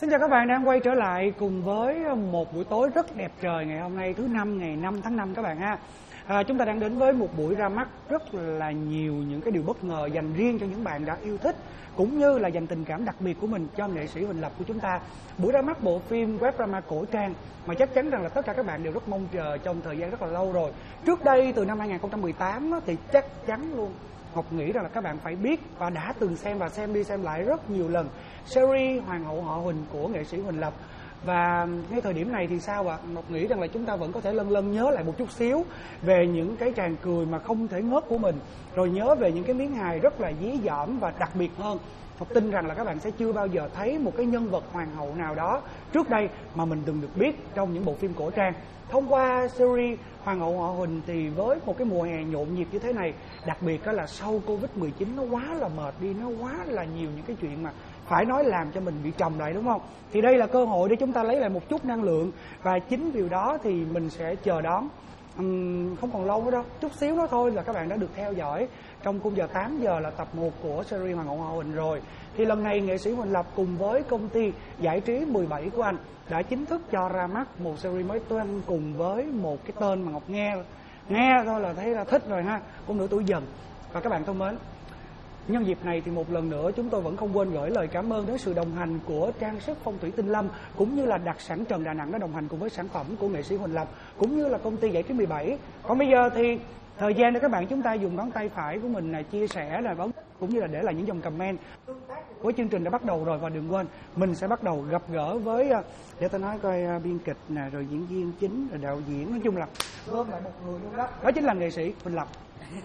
Xin chào các bạn đang quay trở lại cùng với một buổi tối rất đẹp trời ngày hôm nay thứ Năm ngày 5 tháng 5 các bạn ha. Chúng ta đang đến với một buổi ra mắt rất là nhiều những cái điều bất ngờ dành riêng cho những bạn đã yêu thích cũng như là dành tình cảm đặc biệt của mình cho nghệ sĩ Huỳnh Lập của chúng ta. Buổi ra mắt bộ phim web drama cổ trang mà chắc chắn rằng là tất cả các bạn đều rất mong chờ trong thời gian rất là lâu rồi. Trước đây từ năm 2018 thì chắc chắn luôn Ngọc nghĩ rằng là các bạn phải biết và đã từng xem và xem đi xem lại rất nhiều lần series Hoàng hậu họ Huỳnh của nghệ sĩ Huỳnh Lập. Và ngay thời điểm này thì sao ạ? Ngọc nghĩ rằng là chúng ta vẫn có thể lân nhớ lại một chút xíu về những cái tràng cười mà không thể ngớt của mình, rồi nhớ về những cái miếng hài rất là dí dỏm và đặc biệt hơn. Ngọc tin rằng là các bạn sẽ chưa bao giờ thấy một cái nhân vật hoàng hậu nào đó trước đây mà mình từng được biết trong những bộ phim cổ trang. Thông qua series Hoàng hậu họ Huỳnh thì với một cái mùa hè nhộn nhịp như thế này, đặc biệt đó là sau Covid-19 nó quá là mệt đi, nó quá là nhiều những cái chuyện mà phải nói làm cho mình bị trầm lại, đúng không? Thì đây là cơ hội để chúng ta lấy lại một chút năng lượng, và chính điều đó thì mình sẽ chờ đón không còn lâu nữa đâu, chút xíu đó thôi là các bạn đã được theo dõi trong khung giờ 8 giờ là tập 1 của series Hoàng hậu họ Huỳnh rồi. Thì lần này nghệ sĩ Huỳnh Lập cùng với công ty giải trí 17 của anh đã chính thức cho ra mắt một series mới toan cùng với một cái tên mà Ngọc nghe thôi là thấy là thích rồi ha, Cung nữ tuổi dần. Và các bạn thân mến, nhân dịp này thì một lần nữa chúng tôi vẫn không quên gửi lời cảm ơn đến sự đồng hành của trang sức phong thủy Tinh Lâm cũng như là đặc sản Trần Đà Nẵng đã đồng hành cùng với sản phẩm của nghệ sĩ Huỳnh Lập cũng như là công ty giải trí 17. Còn bây giờ thì thời gian để các bạn chúng ta dùng ngón tay phải của mình là chia sẻ là bấm cũng như là để lại những dòng comment tương tác của chương trình đã bắt đầu rồi. Và đừng quên mình sẽ bắt đầu gặp gỡ với để tôi nói coi biên kịch nè, rồi diễn viên chính, rồi đạo diễn, nói chung là gom lại một người luôn đó. Đó chính là nghệ sĩ Huỳnh Lập.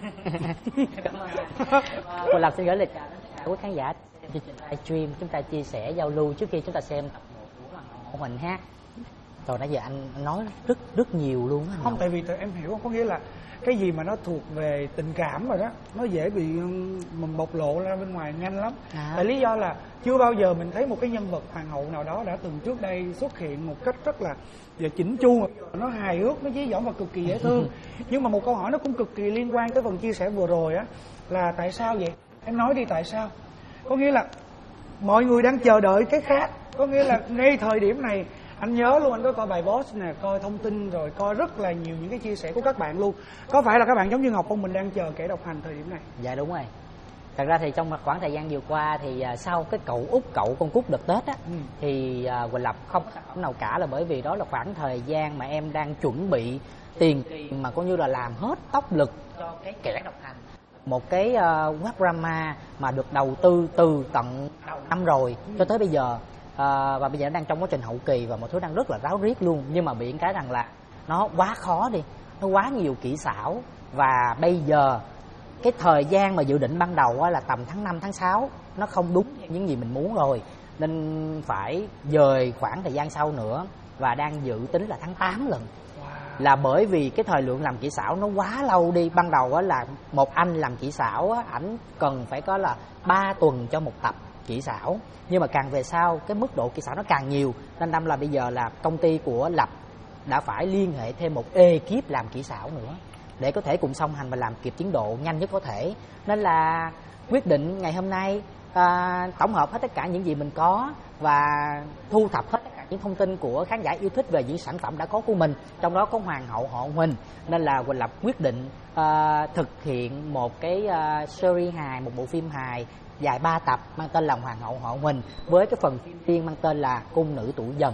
Huỳnh Lập xin gửi lời chào đến tất cả quý khán giả chương trình livestream. Chúng ta chia sẻ giao lưu trước khi chúng ta xem tập 1 của Hoàng hậu Huỳnh ha. Rồi nãy giờ anh nói rất nhiều luôn á. Không, tại vì em hiểu không, có nghĩa là cái gì mà nó thuộc về tình cảm rồi đó, nó dễ bị mình bộc lộ ra bên ngoài nhanh lắm. Tại lý do là chưa bao giờ mình thấy một cái nhân vật hoàng hậu nào đó đã từng trước đây xuất hiện một cách rất là chỉnh chu, nó hài hước, nó dí dỏm và cực kỳ dễ thương. Nhưng mà một câu hỏi nó cũng cực kỳ liên quan tới phần chia sẻ vừa rồi á, là tại sao vậy? Em nói đi, tại sao? Có nghĩa là mọi người đang chờ đợi cái khác. Có nghĩa là ngay thời điểm này anh nhớ luôn, anh có coi bài post nè, coi thông tin, rồi coi rất là nhiều những cái chia sẻ của các bạn luôn. Có phải là các bạn giống như Ngọc không, mình đang chờ kẻ độc hành thời điểm này? Dạ đúng rồi. Thật ra thì trong khoảng thời gian vừa qua thì sau cái cậu út cậu con cút đợt Tết á, thì Huỳnh Lập không có sản phẩm nào cả, là bởi vì đó là khoảng thời gian mà em đang chuẩn bị tiền mà coi như là làm hết tốc lực cho cái kẻ độc hành. Một cái web drama mà được đầu tư từ tận đầu năm rồi cho tới bây giờ. Và bây giờ nó đang trong quá trình hậu kỳ và mọi thứ đang rất là ráo riết luôn. Nhưng mà bị cái rằng là nó quá khó đi, nó quá nhiều kỹ xảo. Và bây giờ cái thời gian mà dự định ban đầu là tầm tháng 5, tháng 6 nó không đúng những gì mình muốn rồi, nên phải dời khoảng thời gian sau nữa. Và đang dự tính là tháng 8 lần. Là bởi vì cái thời lượng làm kỹ xảo nó quá lâu đi. Ban đầu là một anh làm kỹ xảo ảnh cần phải có là 3 tuần cho một tập kỹ xảo, nhưng mà càng về sau cái mức độ kỹ xảo nó càng nhiều, nên đâm là bây giờ là công ty của Lập đã phải liên hệ thêm một ekip làm kỹ xảo nữa để có thể cùng song hành và làm kịp tiến độ nhanh nhất có thể. Nên là quyết định ngày hôm nay tổng hợp hết tất cả những gì mình có và thu thập hết tất cả những thông tin của khán giả yêu thích về những sản phẩm đã có của mình, trong đó có Hoàng hậu họ Huỳnh. Nên là Huỳnh Lập quyết định thực hiện một cái series hài, một bộ phim hài dài 3 tập mang tên là Hoàng hậu họ Huỳnh, với cái phần phim tiên mang tên là Cung nữ tuổi dần.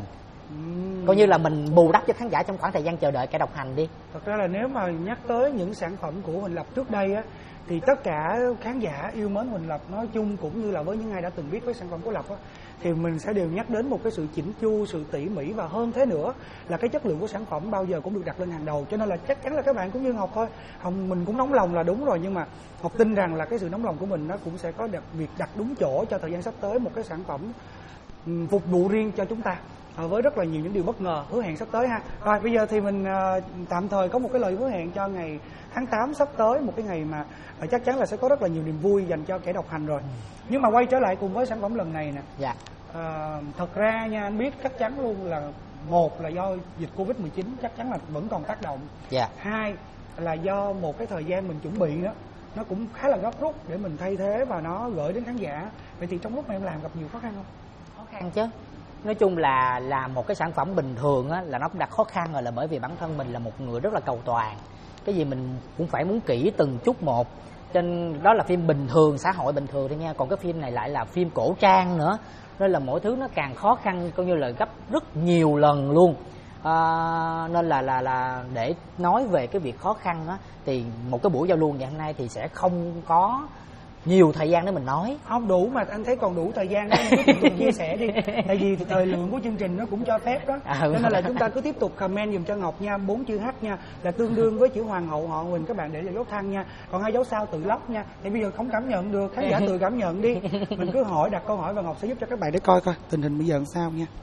Coi như là mình bù đắp cho khán giả trong khoảng thời gian chờ đợi kẻ độc hành đi. Thật ra là nếu mà nhắc tới những sản phẩm của Huỳnh Lập trước đây á, thì tất cả khán giả yêu mến Huỳnh Lập nói chung cũng như là với những ai đã từng biết với sản phẩm của Lập á, thì mình sẽ đều nhắc đến một cái sự chỉnh chu, sự tỉ mỉ, và hơn thế nữa là cái chất lượng của sản phẩm bao giờ cũng được đặt lên hàng đầu. Cho nên là chắc chắn là các bạn cũng như Ngọc thôi, mình cũng nóng lòng là đúng rồi, nhưng mà Ngọc tin rằng là cái sự nóng lòng của mình nó cũng sẽ có việc đặt đúng chỗ cho thời gian sắp tới, một cái sản phẩm phục vụ riêng cho chúng ta với rất là nhiều những điều bất ngờ hứa hẹn sắp tới ha. Rồi bây giờ thì mình tạm thời có một cái lời hứa hẹn cho ngày tháng 8 sắp tới, một cái ngày mà chắc chắn là sẽ có rất là nhiều niềm vui dành cho kẻ độc hành rồi. Nhưng mà quay trở lại cùng với sản phẩm lần này nè. Dạ. Thật ra nha, anh biết chắc chắn luôn là một là do dịch Covid-19 chắc chắn là vẫn còn tác động. Dạ. Hai là do một cái thời gian mình chuẩn bị đó nó cũng khá là gấp rút để mình thay thế và nó gửi đến khán giả. Vậy thì trong lúc mà em làm gặp nhiều khó khăn không? Khó khăn chứ. nói chung là làm một cái sản phẩm bình thường á, là nó cũng đã khó khăn rồi, là bởi vì bản thân mình là một người rất là cầu toàn, cái gì mình cũng phải muốn kỹ từng chút một. Trên đó là phim bình thường, xã hội bình thường thôi nha, còn cái phim này lại là phim cổ trang nữa, nên là mỗi thứ nó càng khó khăn, coi như là gấp rất nhiều lần luôn. Nên là để nói về cái việc khó khăn á, thì một cái buổi giao lưu ngày hôm nay thì sẽ không có nhiều thời gian để mình nói. Không đủ, mà anh thấy còn đủ thời gian đó, anh cứ tiếp tục chia sẻ đi. Tại vì thời lượng của chương trình nó cũng cho phép đó. Cho nên là chúng ta cứ tiếp tục comment dùm cho Ngọc nha, 4 chữ H nha, là tương đương với chữ Hoàng hậu họ Huỳnh, các bạn để lại dấu thăng nha. Còn 2 dấu sao tự lóc nha. Thì bây giờ không cảm nhận được, khán giả tự cảm nhận đi. Mình cứ hỏi, đặt câu hỏi và Ngọc sẽ giúp cho các bạn để coi tình hình bây giờ làm sao nha.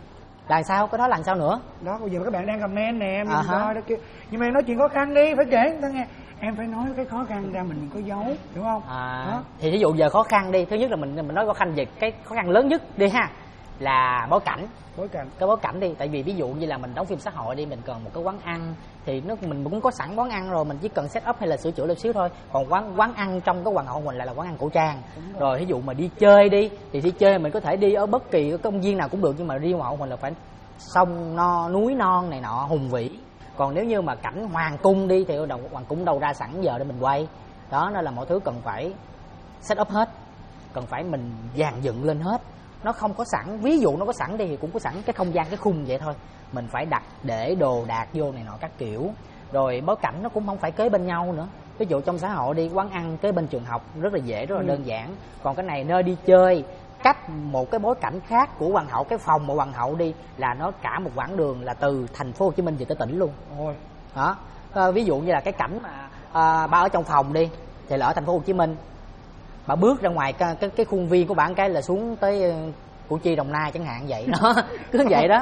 Là sao? Có nói lần sau nữa. Đó, bây giờ các bạn đang comment nè, mình coi đó kia. Nhưng mà em nói chuyện khó khăn đi, phải kể người ta nghe. Em phải nói cái khó khăn ra, mình có giấu, hiểu không? Đó. Thì ví dụ giờ khó khăn đi, thứ nhất là mình nói khó khăn về cái khó khăn lớn nhất đi ha, là bối cảnh. Cái bối cảnh đi, tại vì ví dụ như là mình đóng phim xã hội đi, mình cần một cái quán ăn thì mình cũng có sẵn quán ăn rồi, mình chỉ cần set up hay là sửa chữa một xíu thôi. Còn quán ăn trong cái Hoàng hậu mình lại là quán ăn cổ trang. Rồi ví dụ mà đi chơi đi, thì đi chơi mình có thể đi ở bất kỳ cái công viên nào cũng được, nhưng mà riêng Hoàng hậu mình là phải sông núi non này nọ hùng vĩ. Còn nếu như mà cảnh hoàng cung đi thì hoàng cung đâu ra sẵn giờ để mình quay. Đó, nên là mọi thứ cần phải set up hết, cần phải mình dàn dựng lên hết. Nó không có sẵn, ví dụ nó có sẵn đi thì cũng có sẵn cái không gian, cái khung vậy thôi. Mình phải đặt để đồ đạc vô này nọ các kiểu. Rồi bối cảnh nó cũng không phải kế bên nhau nữa. Ví dụ trong xã hội đi, quán ăn kế bên trường học rất là dễ, rất là đơn giản. Còn cái này nơi đi chơi, cách một cái bối cảnh khác của hoàng hậu, cái phòng mà hoàng hậu đi là nó cả một quãng đường là từ thành phố Hồ Chí Minh về tới tỉnh luôn. Đó. Ví dụ như là cái cảnh mà bà ở trong phòng đi thì là ở thành phố Hồ Chí Minh, bà bước ra ngoài cái khuôn viên của bạn cái là xuống tới Củ Chi, Đồng Nai chẳng hạn vậy đó. Cứ vậy đó,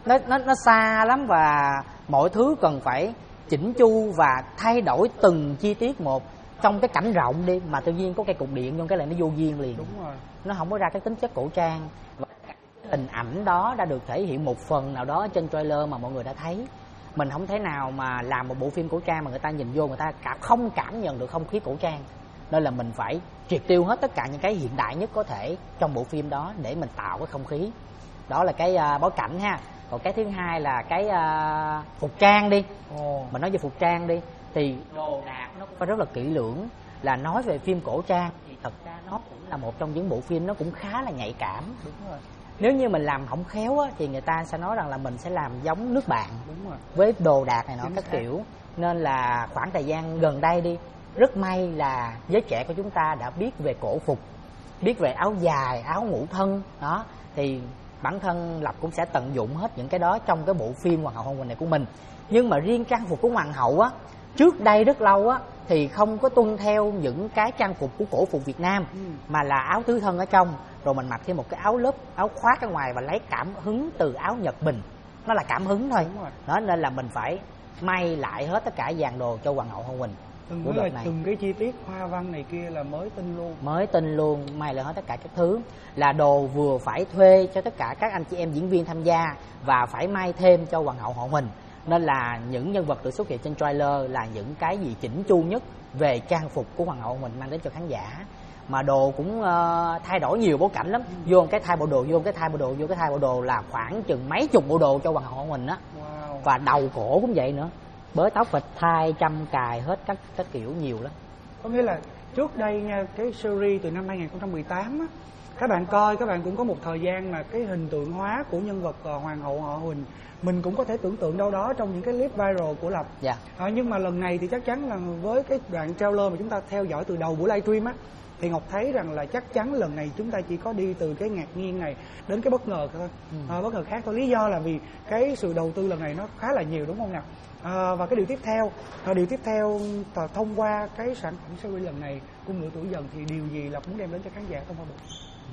nó xa lắm và mọi thứ cần phải chỉnh chu và thay đổi từng chi tiết một. Trong cái cảnh rộng đi mà tự nhiên có cây cục điện trong cái là nó vô duyên liền. Đúng rồi. Nó không có ra cái tính chất cổ trang. Và hình ảnh đó đã được thể hiện một phần nào đó trên trailer mà mọi người đã thấy. Mình không thể nào mà làm một bộ phim cổ trang mà người ta nhìn vô người ta không cảm nhận được không khí cổ trang. Nên là mình phải triệt tiêu hết tất cả những cái hiện đại nhất có thể trong bộ phim đó để mình tạo cái không khí. Đó là cái bối cảnh ha. Còn cái thứ hai là cái phục trang đi. Mình nói về phục trang đi thì đồ đạc nó cũng phải rất là kỹ lưỡng. Là nói về phim cổ trang thì thật ra nó cũng là một trong những bộ phim nó cũng khá là nhạy cảm. Đúng rồi. Nếu như mình làm không khéo á, thì người ta sẽ nói rằng là mình sẽ làm giống nước bạn. Đúng rồi. Với đồ đạc này nọ các kiểu. Nên là khoảng thời gian gần đây đi, rất may là giới trẻ của chúng ta đã biết về cổ phục, biết về áo dài, áo ngủ thân đó, thì bản thân Lập cũng sẽ tận dụng hết những cái đó trong cái bộ phim Hoàng hậu Hồng Quỳnh này của mình. Nhưng mà riêng trang phục của hoàng hậu á, trước đây rất lâu á thì không có tuân theo những cái trang phục của cổ phục Việt Nam, mà là áo tứ thân ở trong, rồi mình mặc thêm một cái áo lớp, áo khoác ở ngoài và lấy cảm hứng từ áo Nhật Bình. Nó là cảm hứng thôi. Đó, nên là mình phải may lại hết tất cả dàn đồ cho Hoàng hậu Hồng Quỳnh. Từng cái chi tiết hoa văn này kia là mới tinh luôn, may lại hết tất cả các thứ. Là đồ vừa phải thuê cho tất cả các anh chị em diễn viên tham gia và phải may thêm cho Hoàng hậu Hồng Quỳnh. Nên là những nhân vật được xuất hiện trên trailer là những cái gì chỉnh chu nhất về trang phục của Hoàng hậu mình mang đến cho khán giả. Mà đồ cũng thay đổi nhiều bối cảnh lắm. Vô cái thay bộ đồ, vô cái thay bộ đồ, vô cái thay bộ đồ là khoảng chừng mấy chục bộ đồ cho Hoàng hậu mình á. Và đầu cổ cũng vậy nữa, bới tóc vịt thai chăm cài hết các kiểu nhiều lắm. Có nghĩa là trước đây nha, cái series từ năm 2018 á, các bạn coi các bạn cũng có một thời gian mà cái hình tượng hóa của nhân vật Hoàng hậu họ Huỳnh mình cũng có thể tưởng tượng đâu đó trong những cái clip viral của Lập. Nhưng mà lần này thì chắc chắn là với cái đoạn trailer mà chúng ta theo dõi từ đầu buổi livestream á, thì Ngọc thấy rằng là chắc chắn lần này chúng ta chỉ có đi từ cái ngạc nhiên này đến cái bất ngờ thôi, bất ngờ khác thôi. Lý do là vì cái sự đầu tư lần này nó khá là nhiều, đúng không nào? Và cái điều tiếp theo thông qua cái sản phẩm series lần này Cung Nữ Tuổi Dần thì điều gì Lập muốn đem đến cho khán giả thông qua bộ?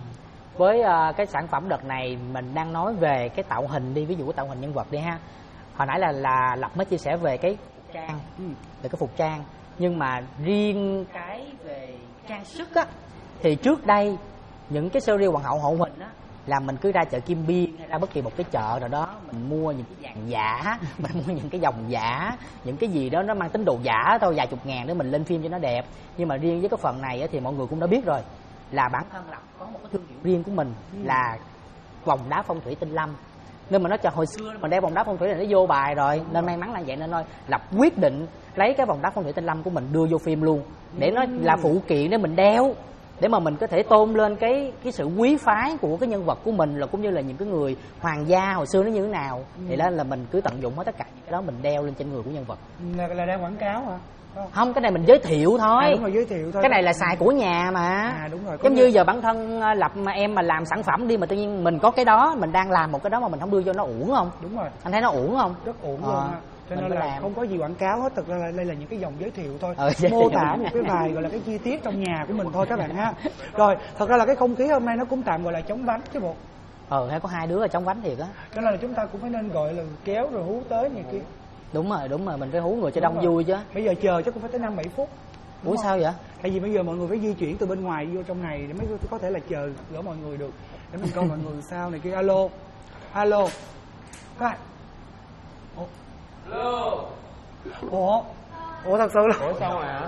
Với cái sản phẩm đợt này mình đang nói về cái tạo hình đi, ví dụ cái tạo hình nhân vật đi ha. Hồi nãy là Lập mới chia sẻ về cái phục trang, về cái phục trang. Nhưng mà riêng cái về trang sức á, thì trước đây những cái series Hoàng hậu Hậu Huỳnh á là mình cứ ra chợ Kim Biên hay ra bất kỳ một cái chợ nào đó, mình mua những cái vàng giả, mình mua những cái vòng giả, những cái gì đó nó mang tính đồ giả thôi, vài chục ngàn để mình lên phim cho nó đẹp. Nhưng mà riêng với cái phần này á, thì mọi người cũng đã biết rồi, là bản thân Lập có một cái thương hiệu riêng của mình, là vòng đá phong thủy Tinh Lâm, nên mà nó cho hồi xưa mình đeo vòng đá phong thủy là nó vô bài rồi, nên may mắn là vậy nên thôi Lập quyết định lấy cái vòng đá phong thủy Tinh Lâm của mình đưa vô phim luôn, để nó là phụ kiện để mình đeo, để mà mình có thể tôn lên cái sự quý phái của cái nhân vật của mình, là cũng như là những cái người hoàng gia hồi xưa nó như thế nào. Thì đó là mình cứ tận dụng hết tất cả những cái đó mình đeo lên trên người của nhân vật. Là đang quảng cáo hả? Không, cái này mình giới thiệu thôi. Đúng rồi, giới thiệu thôi. Cái này là xài của nhà mà. Đúng rồi. Giống như giờ bản thân Lập mà em mà làm sản phẩm đi, mà tự nhiên mình có cái đó, mình đang làm một cái đó mà mình không đưa cho nó uổng không? Đúng rồi. Anh thấy nó uổng không? Rất uổng luôn ha. Cho nên là làm. Không có gì quảng cáo hết, thực ra là đây là những cái dòng giới thiệu thôi, mô tả một cái vài gọi là cái chi tiết trong nhà của mình thôi các bạn ha. Rồi, thật ra là cái không khí hôm nay nó cũng tạm gọi là chống vánh chứ bộ. Hay có hai đứa ở trong vánh thiệt á. Cho nên là chúng ta cũng phải nên gọi là kéo rồi hú tới này kia. Đúng rồi, mình phải hú người cho đông vui chứ. Bây giờ chờ chắc cũng phải tới 5-7 phút. Ủa sao vậy? Tại vì bây giờ mọi người phải di chuyển từ bên ngoài vô trong này để mới có thể là chờ gỡ mọi người được. Để mình coi mọi người sao này kia. Alo. Các bạn. Ủa thật sự là. Ủa sao hả?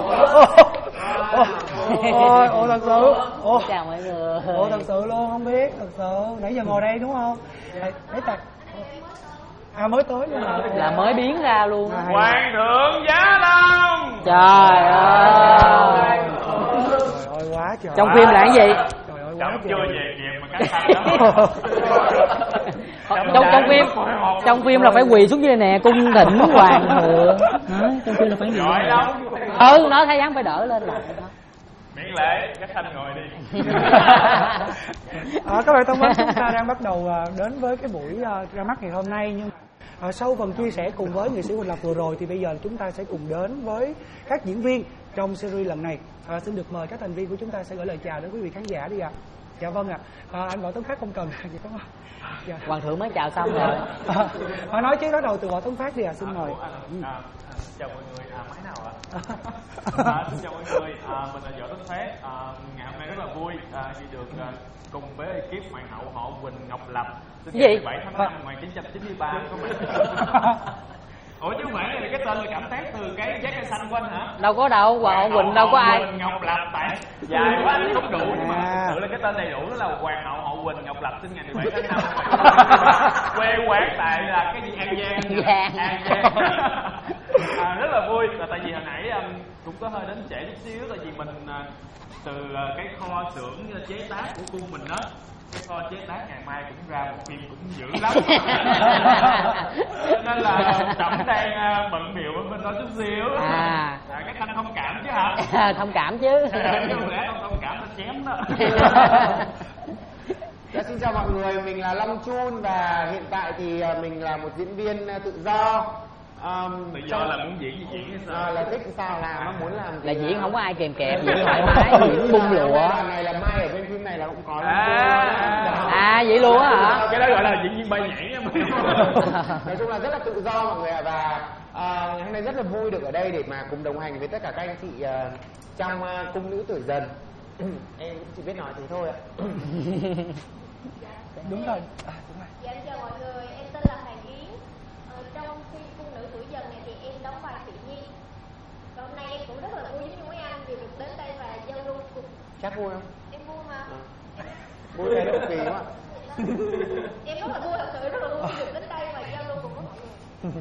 Ủa thật sự. Chào mọi người. Ủa thật sự luôn, không biết, thật sự. Nãy giờ ngồi đây đúng không? Đấy tại. Mới tới luôn hả? Là mới biến ra luôn. Hoàng thượng Giá Lâm. Trời ơi. Trời ơi quá trời. Trong phim là cái gì? Trời ơi quá Chồng trời. chưa về kịp mà cắt xanh Trong phim là phải quỳ xuống dưới nè, cung thỉnh hoàng thượng. Trong phim là phải gì? Giỏi lắm. Nó thấy dáng phải đỡ lên lại. Miễn lễ, cắt xanh ngồi đi. Các bạn thân mến, chúng ta đang bắt đầu đến với cái buổi ra mắt ngày hôm nay, nhưng sau phần chia sẻ cùng với nghệ sĩ Huỳnh Lập vừa rồi thì bây giờ chúng ta sẽ cùng đến với các diễn viên trong series lần này. Xin được mời các thành viên của chúng ta sẽ gửi lời chào đến quý vị khán giả đi ạ. Dạ vâng ạ. Anh Võ Tấn Phát không cần gì đúng không? Dạ. Hoàng thượng mới chào xong rồi. Nói chứ bắt đầu từ Võ Tấn Phát đi ạ, xin mời. Chào mọi người, máy nào ạ? Xin chào mọi người, mình là Võ Tấn Phát. Ngày hôm nay rất là vui khi được cùng với ekip hoàng hậu họ Huỳnh Ngọc Lập sinh ngày 17 tháng 5 năm 1993 của mình. Ủa chứ không phải là cái tên là cảm tác từ cái trái cây xanh của anh hả? Đâu có đâu, Hoàng hậu Huỳnh đâu có ai. Huỳnh Ngọc Lập tại dài quá anh không đủ, nhưng mà thực sự là cái tên đầy đủ đó là Hoàng hậu họ Huỳnh Ngọc Lập sinh ngày 17 tháng 5. Quê quán tại là cái gì An Giang. An Giang. Rất là vui là tại vì hồi nãy cũng có hơi đến trễ chút xíu, tại vì mình từ cái kho xưởng chế tác của cung mình đó, cái kho chế tác ngày mai cũng ra một phim cũng dữ lắm. Nên là Trọng đang bận biểu bên đó chút xíu. Các anh thông cảm chứ hả? Thông cảm chứ. Không lẽ không thông cảm là chém đó. Xin chào mọi người, mình là Long Chun và hiện tại thì mình là một diễn viên tự do. Tự do là muốn diễn gì diễn hay sao? Là thích sao làm, muốn làm là diễn không có ai kèm kẹp, diễn thoải mái, diễn bung lụa. Này là Mai ở bên phim này là cũng có. Vậy luôn á hả? Cái đó gọi là diễn viên bay nhảy á. Nói chung là rất là tự do mọi người ạ, và hôm nay rất là vui được ở đây để mà cùng đồng hành với tất cả các anh chị trong cung nữ tuổi dần. Em chỉ biết nói thế thôi ạ. Đúng rồi. Dạ chào mọi người, em tên là Hoàng Yến. Trong phim Cung nữ tuổi dần này thì em đóng vai Thị Nhi. Và hôm nay em cũng rất là vui với mấy anh vì được đến đây và giao lưu cùng. Chắc vui không? Em vui mà. Vui cái độ kỳ quá. Em rất là vui, thật sự rất là vui được đến đây và giao lưu cùng với mọi người.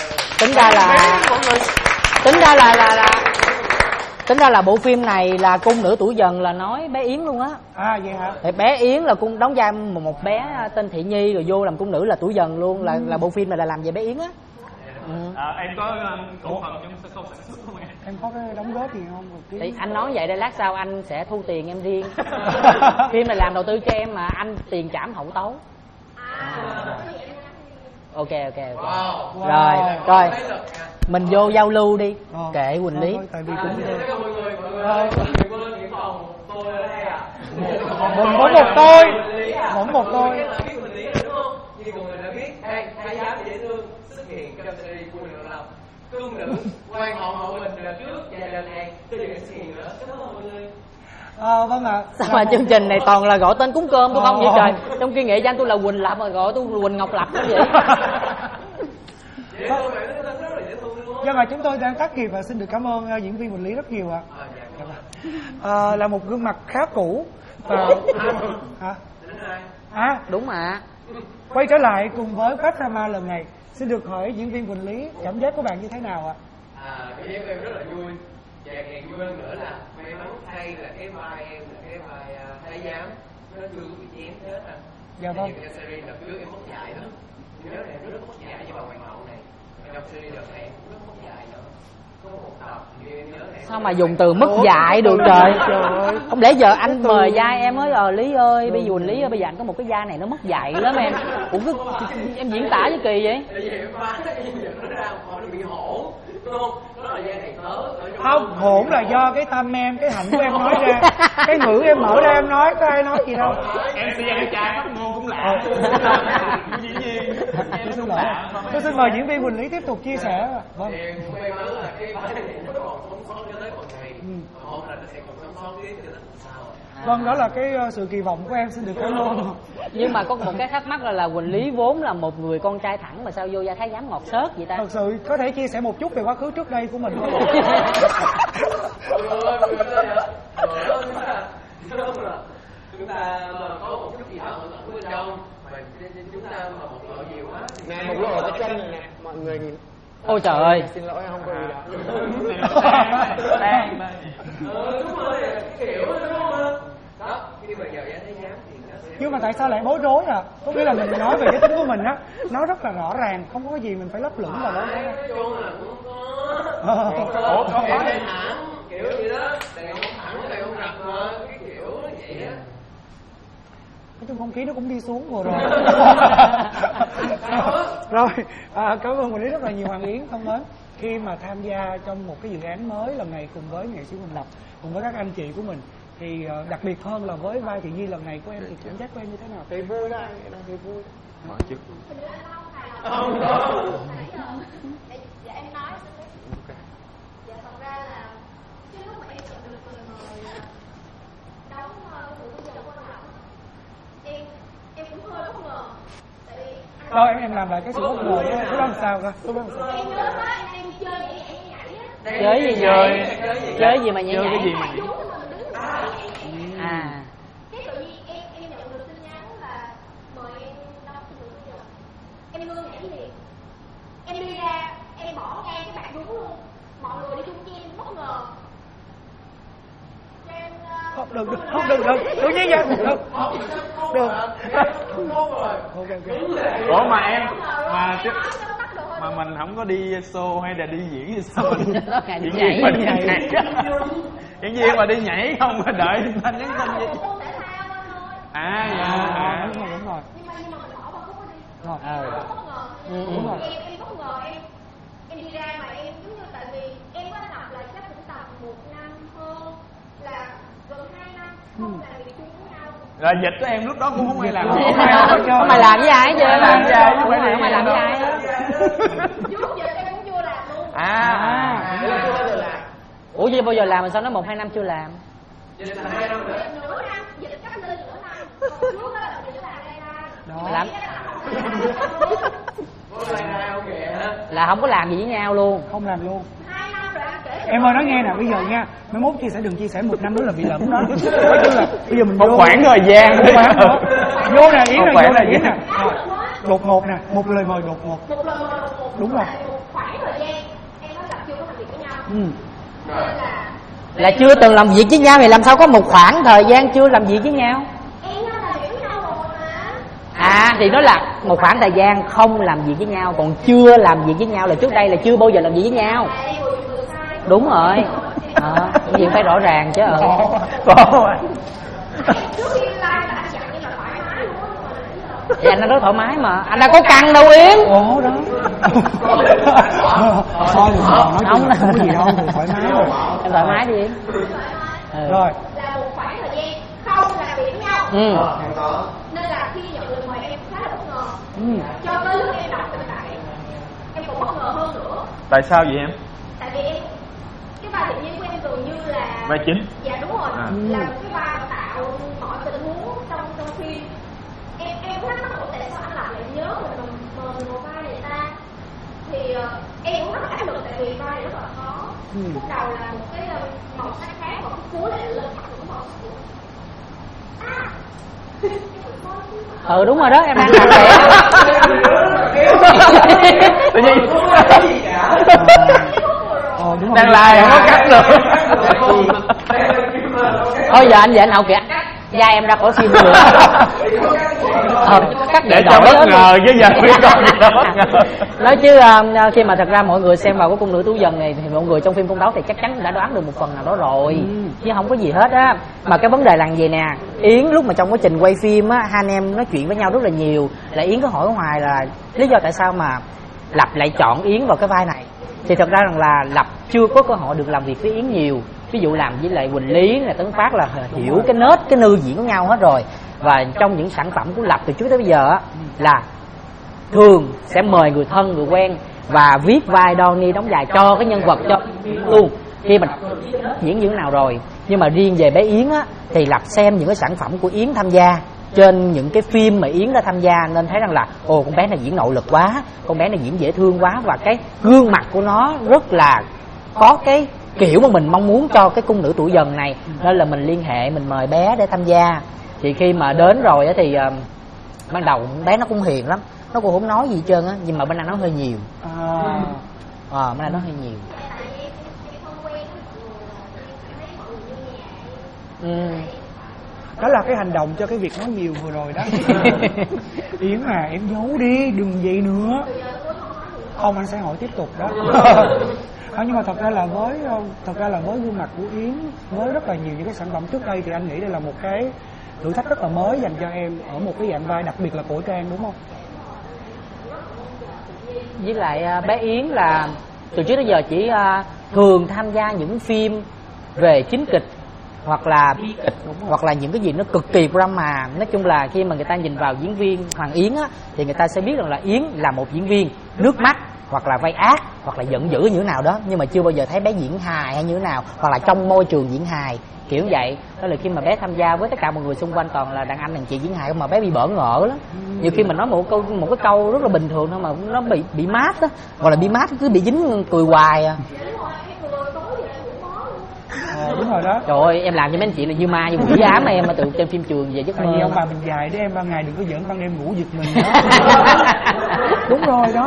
Tính ra là bộ phim này là Cung nữ tuổi dần là nói bé Yến luôn á. Vậy hả? Thì bé Yến là cung đóng vai một bé tên Thị Nhi, rồi vô làm cung nữ là tuổi dần luôn, là bộ phim này là làm về bé Yến á. Em có cổ phần trong khâu sản xuất không em? Em có cái đóng góp gì không? Thì anh nói vậy đây, lát sau anh sẽ thu tiền em riêng. Phim này làm đầu tư cho em mà anh tiền trảm hậu tấu. Ok. Wow. Rồi mình vô giao lưu đi. Kệ Quỳnh Lý. Tại vì cũng Mình có một tôi. Như mọi người đã biết, hai giá dễ thương xuất hiện trong series Cung nữ Lập. Cung nữ Hoàng hậu Hậu Huỳnh lần trước và lần này tôi được xuất hiện nữa. Cảm ơn mọi người. Vâng ạ. Sao mà chương trình này toàn là gọi tên cúng cơm tôi không vậy trời. Trong khi nghệ danh tôi là Quỳnh Lập mà gọi tôi Quỳnh Ngọc Lập đó vậy. Nhưng mà chúng tôi đang tác nghiệp và xin được cảm ơn diễn viên Quỳnh Lý rất nhiều ạ. Là một gương mặt khá cũ. Hả? Đúng mà. Quay trở lại cùng với Fast Drama lần này, xin được hỏi diễn viên Quỳnh Lý, cảm giác của bạn như thế nào ạ? Cảm giác của em rất là vui. Và càng vui hơn nữa là may mắn thay là cái vai em là cái vai thái giám, nó chưa có bị chém hết à. Dạ vâng. Trong series đợt trước em mất dạy đó. Nhớ là em rất mất dạy cho bà hoàng hậu này. Trong series đợt này em cũng rất mất dạy nữa. Có một tập thì em nhớ là Sao mà dùng từ mất dạy được trời. Không lẽ giờ anh mời vai em nói Lý ơi, bây giờ Lý ơi, bây giờ anh có một cái vai này nó mất dạy lắm em. Ủa em diễn tả với kỳ vậy? tại vì em phá em dẫn nó ra họ nó bị hỗn, đúng không? Nó là vai này tớ. Không, hỗn là do cái tâm em, cái hạnh của em nói ra. Cái ngữ em mở ra em nói, có ai nói gì đâu. MC ăn trai phát ngôn cũng lạ. Diễn viên em cũng lạ. Tôi xin mời diễn viên Quỳnh Lý tiếp tục chia sẻ. Vâng. Thì em cũng may mắn là cái vai này nó còn sống sót cho tới còn này. Hôm là nó sẽ còn sống sót tiếp cho tới sau. Vâng, đó là cái sự kỳ vọng của em, xin được cảm ơn. Nhưng mà có một cái thắc mắc là Quỳnh Lý vốn là một người con trai thẳng mà sao vô gia thái giám ngọt xớt vậy ta? Thật sự có thể chia sẻ một chút về quá khứ trước đây của mình không? Chúng ta có một chút gì đó ở bên trong mà chúng ta mà một lộ nhiều quá. Nè, một lộ ở cái chân này nè, mọi người nhìn. Ôi trời ơi. Xin lỗi không có gì đâu. Đúng rồi, cái kiểu đó đúng không? Đó, khi mà vào gia thái giám thì nó sẽ... Nhưng mà tại sao lại bối rối à? Có nghĩa là mình nói về cái tính của mình á, nó rất là rõ ràng, không có gì mình phải lấp lửng vào đó. Nói chung là cũng có. Ủa có Đàn thẳng, kiểu gì đó. Đàn ông thẳng, đàn ông rập mà, cái kiểu nó vậy á. Nói chung không khí nó cũng đi xuống vừa rồi. Rồi, cảm ơn Quỳnh Lý rất là nhiều, Hoàng Yến thân mến. Khi mà tham gia trong một cái dự án mới lần này cùng với nghệ sĩ Quỳnh Lập, cùng với các anh chị của mình, thì đặc biệt hơn là với vai Thị Nhi lần này của em thì cảm giác của em như thế nào? Thấy vui đó, thấy vui. Hỏi chứ. Không có. Dạ em nói. Dạ thật ra là cái lúc mà em chọn được người mời đóng phụ nữ dần quan trọng, em cũng hơi bất ngờ. Tại vì Đâu em làm lại cái sự bất ngờ đó, lúc đó làm sao cơ? Lúc đó làm sao? em nhớ đó em chơi vậy em nhảy á. Chơi gì nhảy? Chơi gì mà nhảy Chơi cái gì nhảy? mà Đúng rồi, mình đứng nhảy. À. Cái tự nhiên em nhận được tin nhắn là mời em đóng phụ nữ dần. Em ngưng nhảy liền. Em đi ra, em bỏ ngang cái bạn đúng luôn. Mọi người đi chung với em bất ngờ. Cho em Không được, tự nhiên vậy. Được. Ok. Ủa mà em mà mình không có đi show hay là đi diễn thì sao mình Đi diễn nhảy, viên mình đi nhảy nhảy. diễn viên mà đi nhảy không mà đợi anh nhắn tin vậy. môn thể thao thôi. Đúng rồi. Nhưng mà mình bỏ qua khúc đó đi. Rồi. Em rất bất ngờ. Đúng rồi. Em bất ngờ em đi ra mà em giống như tại vì em có tập là chắc cũng tập 1 năm hơn là gần 2 năm không làm việc chung với nhau. Là dịch của em lúc đó cũng không ai làm gì. Không mày làm với ai chứ? Làm với ai chứ, Không phải mày đi mày làm với ai á? Trước giờ em cũng chưa làm luôn. Chưa bao giờ làm. Ủa vậy bao giờ làm mà sao nó 1-2 năm chưa làm? Dịch là 2 năm rồi. Nửa năm, dịch cách ly nửa năm. Còn trước đó là dịch là 2 năm. Đó. Làm Có lại ra không kìa. là không có làm gì với nhau luôn. Không làm luôn. 2 năm rồi anh kể. Em ơi nói nghe nè, bây giờ nha, mai mốt chia sẻ đừng chia sẻ 1 năm nữa là bị lẫn đó. Nói chung là bây giờ mình Một vô khoảng thời gian một khoảng nữa. Vô nè, Yến Một nè, khoảng vô nè, thời Yến gian. nè. Đột ngột nè, một lời mời đột ngột. Một lần mà đột ngột. Đúng rồi. Tại một khoảng thời gian em nói là chưa có làm việc với nhau. Ừ. Nên Là chưa từng làm việc với nhau thì làm sao có một khoảng thời gian chưa làm việc với nhau? em nói là việc với nhau rồi mà. À thì nó là một khoảng thời gian không làm việc với nhau, còn chưa làm việc với nhau là trước đây là chưa bao giờ làm việc với nhau. Tại em vừa sai. Đúng rồi. Cái gì phải rõ ràng chứ. Trước khi live là anh dặn em là thoải mái luôn á, nhưng mà nãy giờ Thì anh đang rất thoải mái mà, anh đang có căng đâu Yến. Ồ đó. Thôi đừng nói chung là không có gì đâu, thoải mái rồi. Em thoải mái đi Yến. Rồi. là một khoảng thời gian không làm việc với nhau. Nên là khi nhận lời mời em khá là bất ngờ. Cho tới lúc em đọc kịch bản em còn bất ngờ hơn nữa. Tại sao vậy em? Tại vì em cái vai Thị Nhi của em dường như là Vai chính. dạ đúng rồi, À. là một cái vai tạo mọi tình huống trong phim. Em cũng thắc mắc tại sao anh lại nhớ mình một vai này ta. Thì em cũng rất là áp lực tại vì vai này rất là khó. Lúc đầu là một cái màu sắc khác và cuối lại lên mặt một màu sắc. Đúng rồi đó, em đang làm vậy. Tự nhiên Đúng rồi. đang like không có cắt được. Thôi giờ anh hậu kìa, da em ra khỏi phim nữa. Cắt để cho bất ngờ chứ giờ biết con gì đâu bất ngờ. Nói chứ khi mà thật ra mọi người xem vào cái cung nữ tủ dần này thì mọi người trong phim Công Tấu thì chắc chắn đã đoán được một phần nào đó rồi, chứ không có gì hết á. Mà cái vấn đề là gì nè, Yến lúc mà trong quá trình quay phim á, hai anh em nói chuyện với nhau rất là nhiều, là Yến có hỏi hoài là lý do tại sao mà Lập lại chọn Yến vào cái vai này. Thì thật ra rằng là Lập chưa có cơ hội được làm việc với Yến nhiều, ví dụ làm với lại Quỳnh Lý là Tấn Phát là hiểu cái nết cái nư diễn của nhau hết rồi. Và trong những sản phẩm của Lập từ trước tới bây giờ á, là thường sẽ mời người thân người quen và viết vai Donnie đóng dài cho cái nhân vật cho luôn khi mà diễn như thế nào rồi. Nhưng mà riêng về bé Yến á, thì Lập xem những cái sản phẩm của Yến tham gia trên những cái phim mà Yến đã tham gia nên thấy rằng là con bé này diễn nội lực quá, con bé này diễn dễ thương quá, và cái gương mặt của nó rất là có cái kiểu mà mình mong muốn cho cái cung nữ tuổi dần này, nên là mình liên hệ mình mời bé để tham gia. Thì khi mà đến rồi thì ban đầu bé nó cũng hiền lắm, nó cũng không nói gì hết trơn á, nhưng mà bên anh nó hơi nhiều. Bên anh nó hơi nhiều. Đó là cái hành động cho cái việc nói nhiều vừa rồi đó. Yến à, em giấu đi, đừng vậy nữa. Không, anh sẽ hỏi tiếp tục đó. Nhưng mà thật ra là với gương mặt của Yến, với rất là nhiều những cái sản phẩm trước đây, thì anh nghĩ đây là một cái thử thách rất là mới dành cho em ở một cái dạng vai đặc biệt là cổ trang, đúng không? Với lại bé Yến là từ trước đến giờ chỉ thường tham gia những phim về chính kịch hoặc là bi kịch, hoặc là những cái gì nó cực kỳ drama. Nói chung là khi mà người ta nhìn vào diễn viên Hoàng Yến á, thì người ta sẽ biết rằng là Yến là một diễn viên nước mắt, hoặc là vai ác, hoặc là giận dữ như thế nào đó, nhưng mà chưa bao giờ thấy bé diễn hài hay như thế nào, hoặc là trong môi trường diễn hài kiểu vậy. Đó là khi mà bé tham gia với tất cả mọi người xung quanh toàn là đàn anh đàn chị diễn hài, mà bé bị bỡ ngỡ lắm. Nhiều khi mình nói một cái câu rất là bình thường thôi mà nó bị mát á, gọi là bị mát, cứ bị dính cười hoài à. Đúng rồi đó. Trời ơi, em làm cho mấy anh chị là như ma như quỷ ám em mà từ trên phim trường về giấc mơ. Ông bà mình dài để em ban ngày đừng có giỡn ban đêm ngủ giật mình nữa. Đúng rồi đó.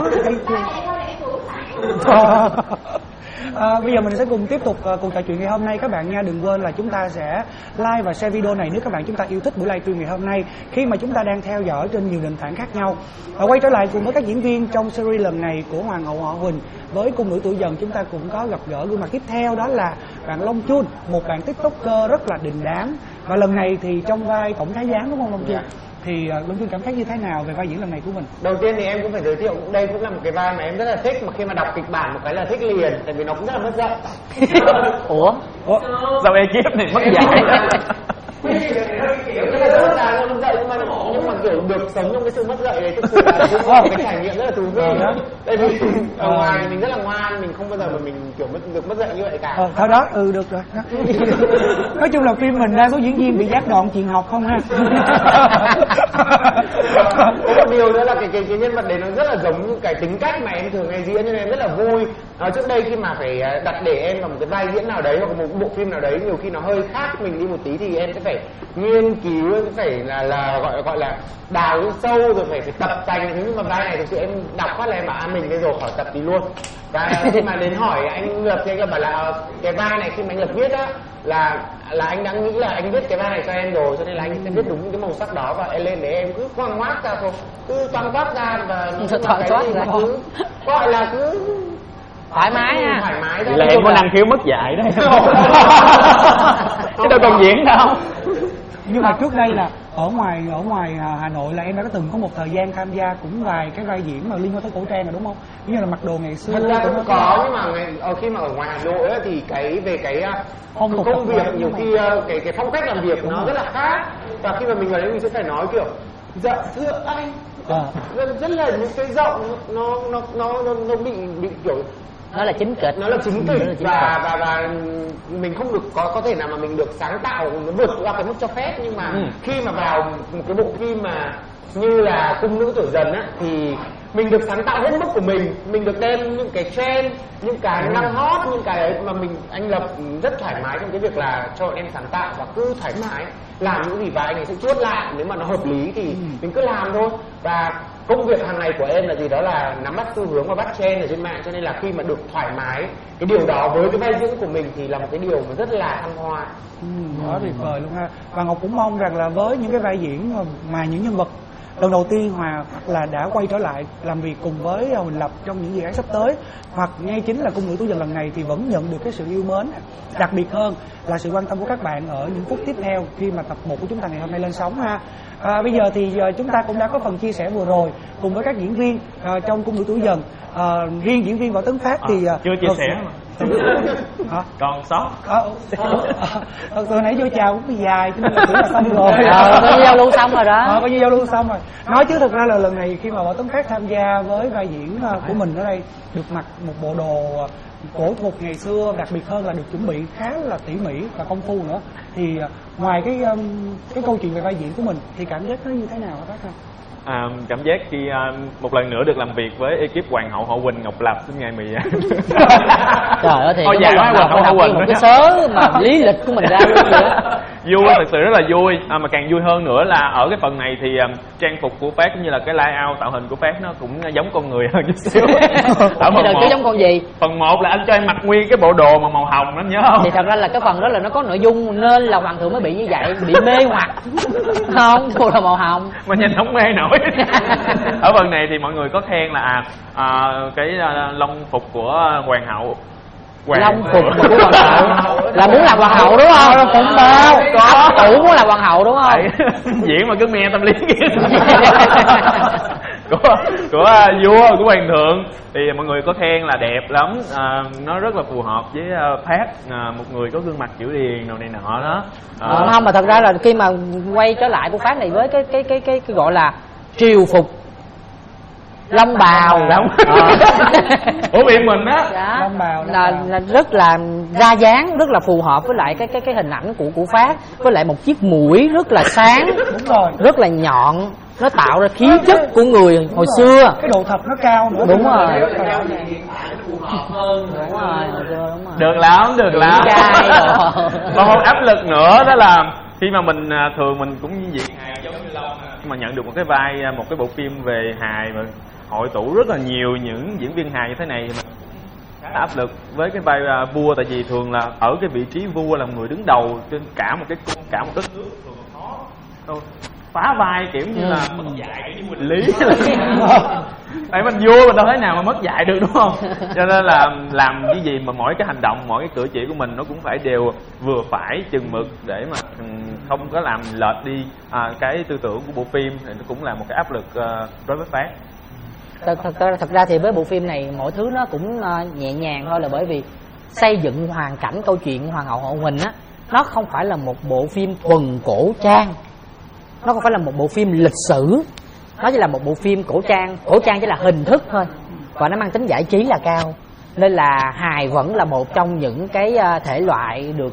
Bây giờ mình sẽ cùng tiếp tục cuộc trò chuyện ngày hôm nay các bạn nha. Đừng quên là chúng ta sẽ like và share video này nếu các bạn chúng ta yêu thích buổi livestream ngày hôm nay, khi mà chúng ta đang theo dõi trên nhiều nền tảng khác nhau. Quay trở lại cùng với các diễn viên trong series lần này của Hoàng hậu họ Huỳnh với cung nữ tuổi dần, chúng ta cũng có gặp gỡ gương mặt tiếp theo, đó là bạn Long Chun, một bạn tiktoker rất là đình đám, và lần này thì trong vai tổng thái giám, đúng không Long Chun? Thì Long Chun cảm thấy như thế nào về vai diễn lần này của mình? Đầu tiên thì em cũng phải giới thiệu, đây cũng là một cái vai mà em rất là thích, mà khi mà đọc kịch bản một cái là thích liền, tại vì nó cũng rất là mất dạy. Ủa? Sao ekip này mất dạy? Kiểu như là rất là mất dạy, nhưng mà kiểu được sống trong cái sự mất dạy này thực sự là cũng một cái trải nghiệm rất là thú vị. Tại vì ở ngoài mình rất là ngoan, mình không bao giờ mà mình kiểu được mất dạy như vậy cả. Thôi đó, được rồi. Nói chung là phim mình đang có diễn viên bị giáp đoạn chuyện học không ha. Có một điều nữa là cái nhân vật đấy nó rất là giống như cái tính cách mà em thường hay diễn, cho nên em rất là vui. Trước đây khi mà phải đặt để em vào một cái vai diễn nào đấy hoặc một bộ phim nào đấy, nhiều khi nó hơi khác mình đi một tí thì em sẽ phải nghiên cứu, em phải là gọi là đào sâu, rồi phải tập tành thứ. Nhưng mà vai này thực sự em đọc phát là em bảo mình bây giờ khỏi tập tí luôn. Và khi mà đến hỏi anh Lập thì anh Lập bảo là cái vai này khi mà anh Lập viết á là anh đã nghĩ là anh viết cái vai này cho em rồi, cho nên là anh sẽ viết đúng cái màu sắc đó và em lên để em cứ quăng ngoác ra thôi, cứ toan toát ra và cứ gọi là cứ thoải mái ha. Thoải mái là em có năng khiếu mất dạy đấy. Chứ đâu còn diễn đâu. Nhưng mà trước đây là ở ngoài Hà Nội là em đã từng có một thời gian tham gia cũng vài cái vai diễn mà liên quan tới cổ trang rồi, đúng không? Ví như là mặc đồ ngày xưa. Thật ra cũng có, nhưng mà khi mà ở ngoài Hà Nội ấy, thì về cái công việc nhiều khi cái phong cách làm việc nó rất là khác, và khi mà mình vào đấy mình sẽ phải nói kiểu dạ thưa anh, rất là những cái giọng nó bị kiểu nó là chính kịch, và mình không được có thể nào mà mình được sáng tạo, nó vượt qua cái mức cho phép. Nhưng mà khi mà vào một cái bộ phim mà như là cung nữ tuổi dần á, thì mình được sáng tạo hết mức của mình được đem những cái trend, những cái đang hot, những cái ấy mà anh Lập rất thoải mái trong cái việc là cho em sáng tạo và cứ thoải mái làm những gì và anh ấy sẽ chốt lại, nếu mà nó hợp lý thì mình cứ làm thôi. Và công việc hàng ngày của em là gì, đó là nắm bắt xu hướng và bắt trend ở trên mạng, cho nên là khi mà được thoải mái cái điều đó với cái vai diễn của mình thì là một cái điều mà rất là thăng hoa. Quá tuyệt vời luôn ha. Và Ngọc cũng mong rằng là với những cái vai diễn mà những nhân vật lần đầu tiên hoặc là đã quay trở lại làm việc cùng với Huỳnh Lập trong những dự án sắp tới, hoặc ngay chính là Cung Nữ Tủ Dần lần này, thì vẫn nhận được cái sự yêu mến, đặc biệt hơn là sự quan tâm của các bạn ở những phút tiếp theo khi mà tập 1 của chúng ta ngày hôm nay lên sóng ha. Bây giờ thì chúng ta cũng đã có phần chia sẻ vừa rồi cùng với các diễn viên trong Cung Nữ Tủ Dần. Riêng diễn viên Võ Tấn Phát thì chưa chia sẻ mà. Còn sót. Từ nãy vô chào cũng bị dài cho nên là tưởng là xong rồi. Coi như giao lưu xong rồi đó. Coi như giao lưu xong rồi. Nói chứ thực ra là lần này khi mà Võ Tấn Phát tham gia với vai diễn của mình ở đây, được mặc một bộ đồ cổ thuật ngày xưa, đặc biệt hơn là được chuẩn bị khá là tỉ mỉ và công phu nữa, thì ngoài cái câu chuyện về vai diễn của mình thì cảm giác nó như thế nào hả bác? Cảm giác khi một lần nữa được làm việc với ekip Hoàng hậu Hậu Quỳnh Ngọc Lập sinh ngày 10. Trời ơi, thì thôi dài quá, Hoàng hậu Hậu Quỳnh một cái sớ mà lý lịch của mình ra luôn vậy đó. Vui, thật sự rất là vui. Mà càng vui hơn nữa là ở cái phần này thì trang phục của Phát cũng như là cái layout tạo hình của Phát nó cũng giống con người hơn chút xíu. Ở phần 1 giống con gì? Phần 1 là anh cho em mặc nguyên cái bộ đồ mà màu hồng, anh nhớ không? Thì thật ra là cái phần đó là nó có nội dung nên là hoàng thượng mới bị như vậy, bị mê hoặc. Không, bộ đồ màu hồng mà nhìn không mê nổi. Ở phần này thì mọi người có khen là cái lông phục của hoàng hậu. Long phục của hoàng hậu là muốn làm hoàng hậu đúng không? Cũng bao có đủ muốn làm hoàng hậu đúng không? Diễn mà cứ me tâm lý của vua, của hoàng thượng thì mọi người có khen là đẹp lắm, nó rất là phù hợp với Phát, một người có gương mặt kiểu điền nào này nọ đó. Không, mà thật ra là khi mà quay trở lại của Phát này với cái gọi là triều phục long bào đúng. Ủa biển mình á, long bào là rất là ra dáng, rất là phù hợp với lại cái hình ảnh của Phát, với lại một chiếc mũi rất là sáng, đúng rồi, rất là nhọn, nó tạo ra khí chất của người hồi xưa. Cái độ thật nó cao nữa. Đúng rồi. Phù hợp hơn. Đúng rồi. Được lắm. Còn một áp lực nữa đó là khi mà mình thường mình cũng diễn hài giống như Long, mà nhận được một cái bộ phim về hài mà hội tụ rất là nhiều những diễn viên hài như thế này, mà khá áp lực với cái vai vua, tại vì thường là ở cái vị trí vua là người đứng đầu trên cả một cái cung, cả một đất nước, thường khó phá vai kiểu như là mất dạy như Quỳnh Lý. Tại mình vua mình đâu thể nào mà mất dạy được đúng không? Cho nên là làm cái gì mà mỗi cái hành động, mỗi cái cử chỉ của mình nó cũng phải đều vừa phải, chừng mực để mà không có làm lệch đi cái tư tưởng của bộ phim, thì nó cũng là một cái áp lực đối với Phát. Thật ra thì với bộ phim này mọi thứ nó cũng nhẹ nhàng thôi, là bởi vì xây dựng hoàn cảnh câu chuyện Hoàng hậu Hậu Huỳnh á, nó không phải là một bộ phim thuần cổ trang, nó không phải là một bộ phim lịch sử, nó chỉ là một bộ phim cổ trang chỉ là hình thức thôi, và nó mang tính giải trí là cao, nên là hài vẫn là một trong những cái thể loại được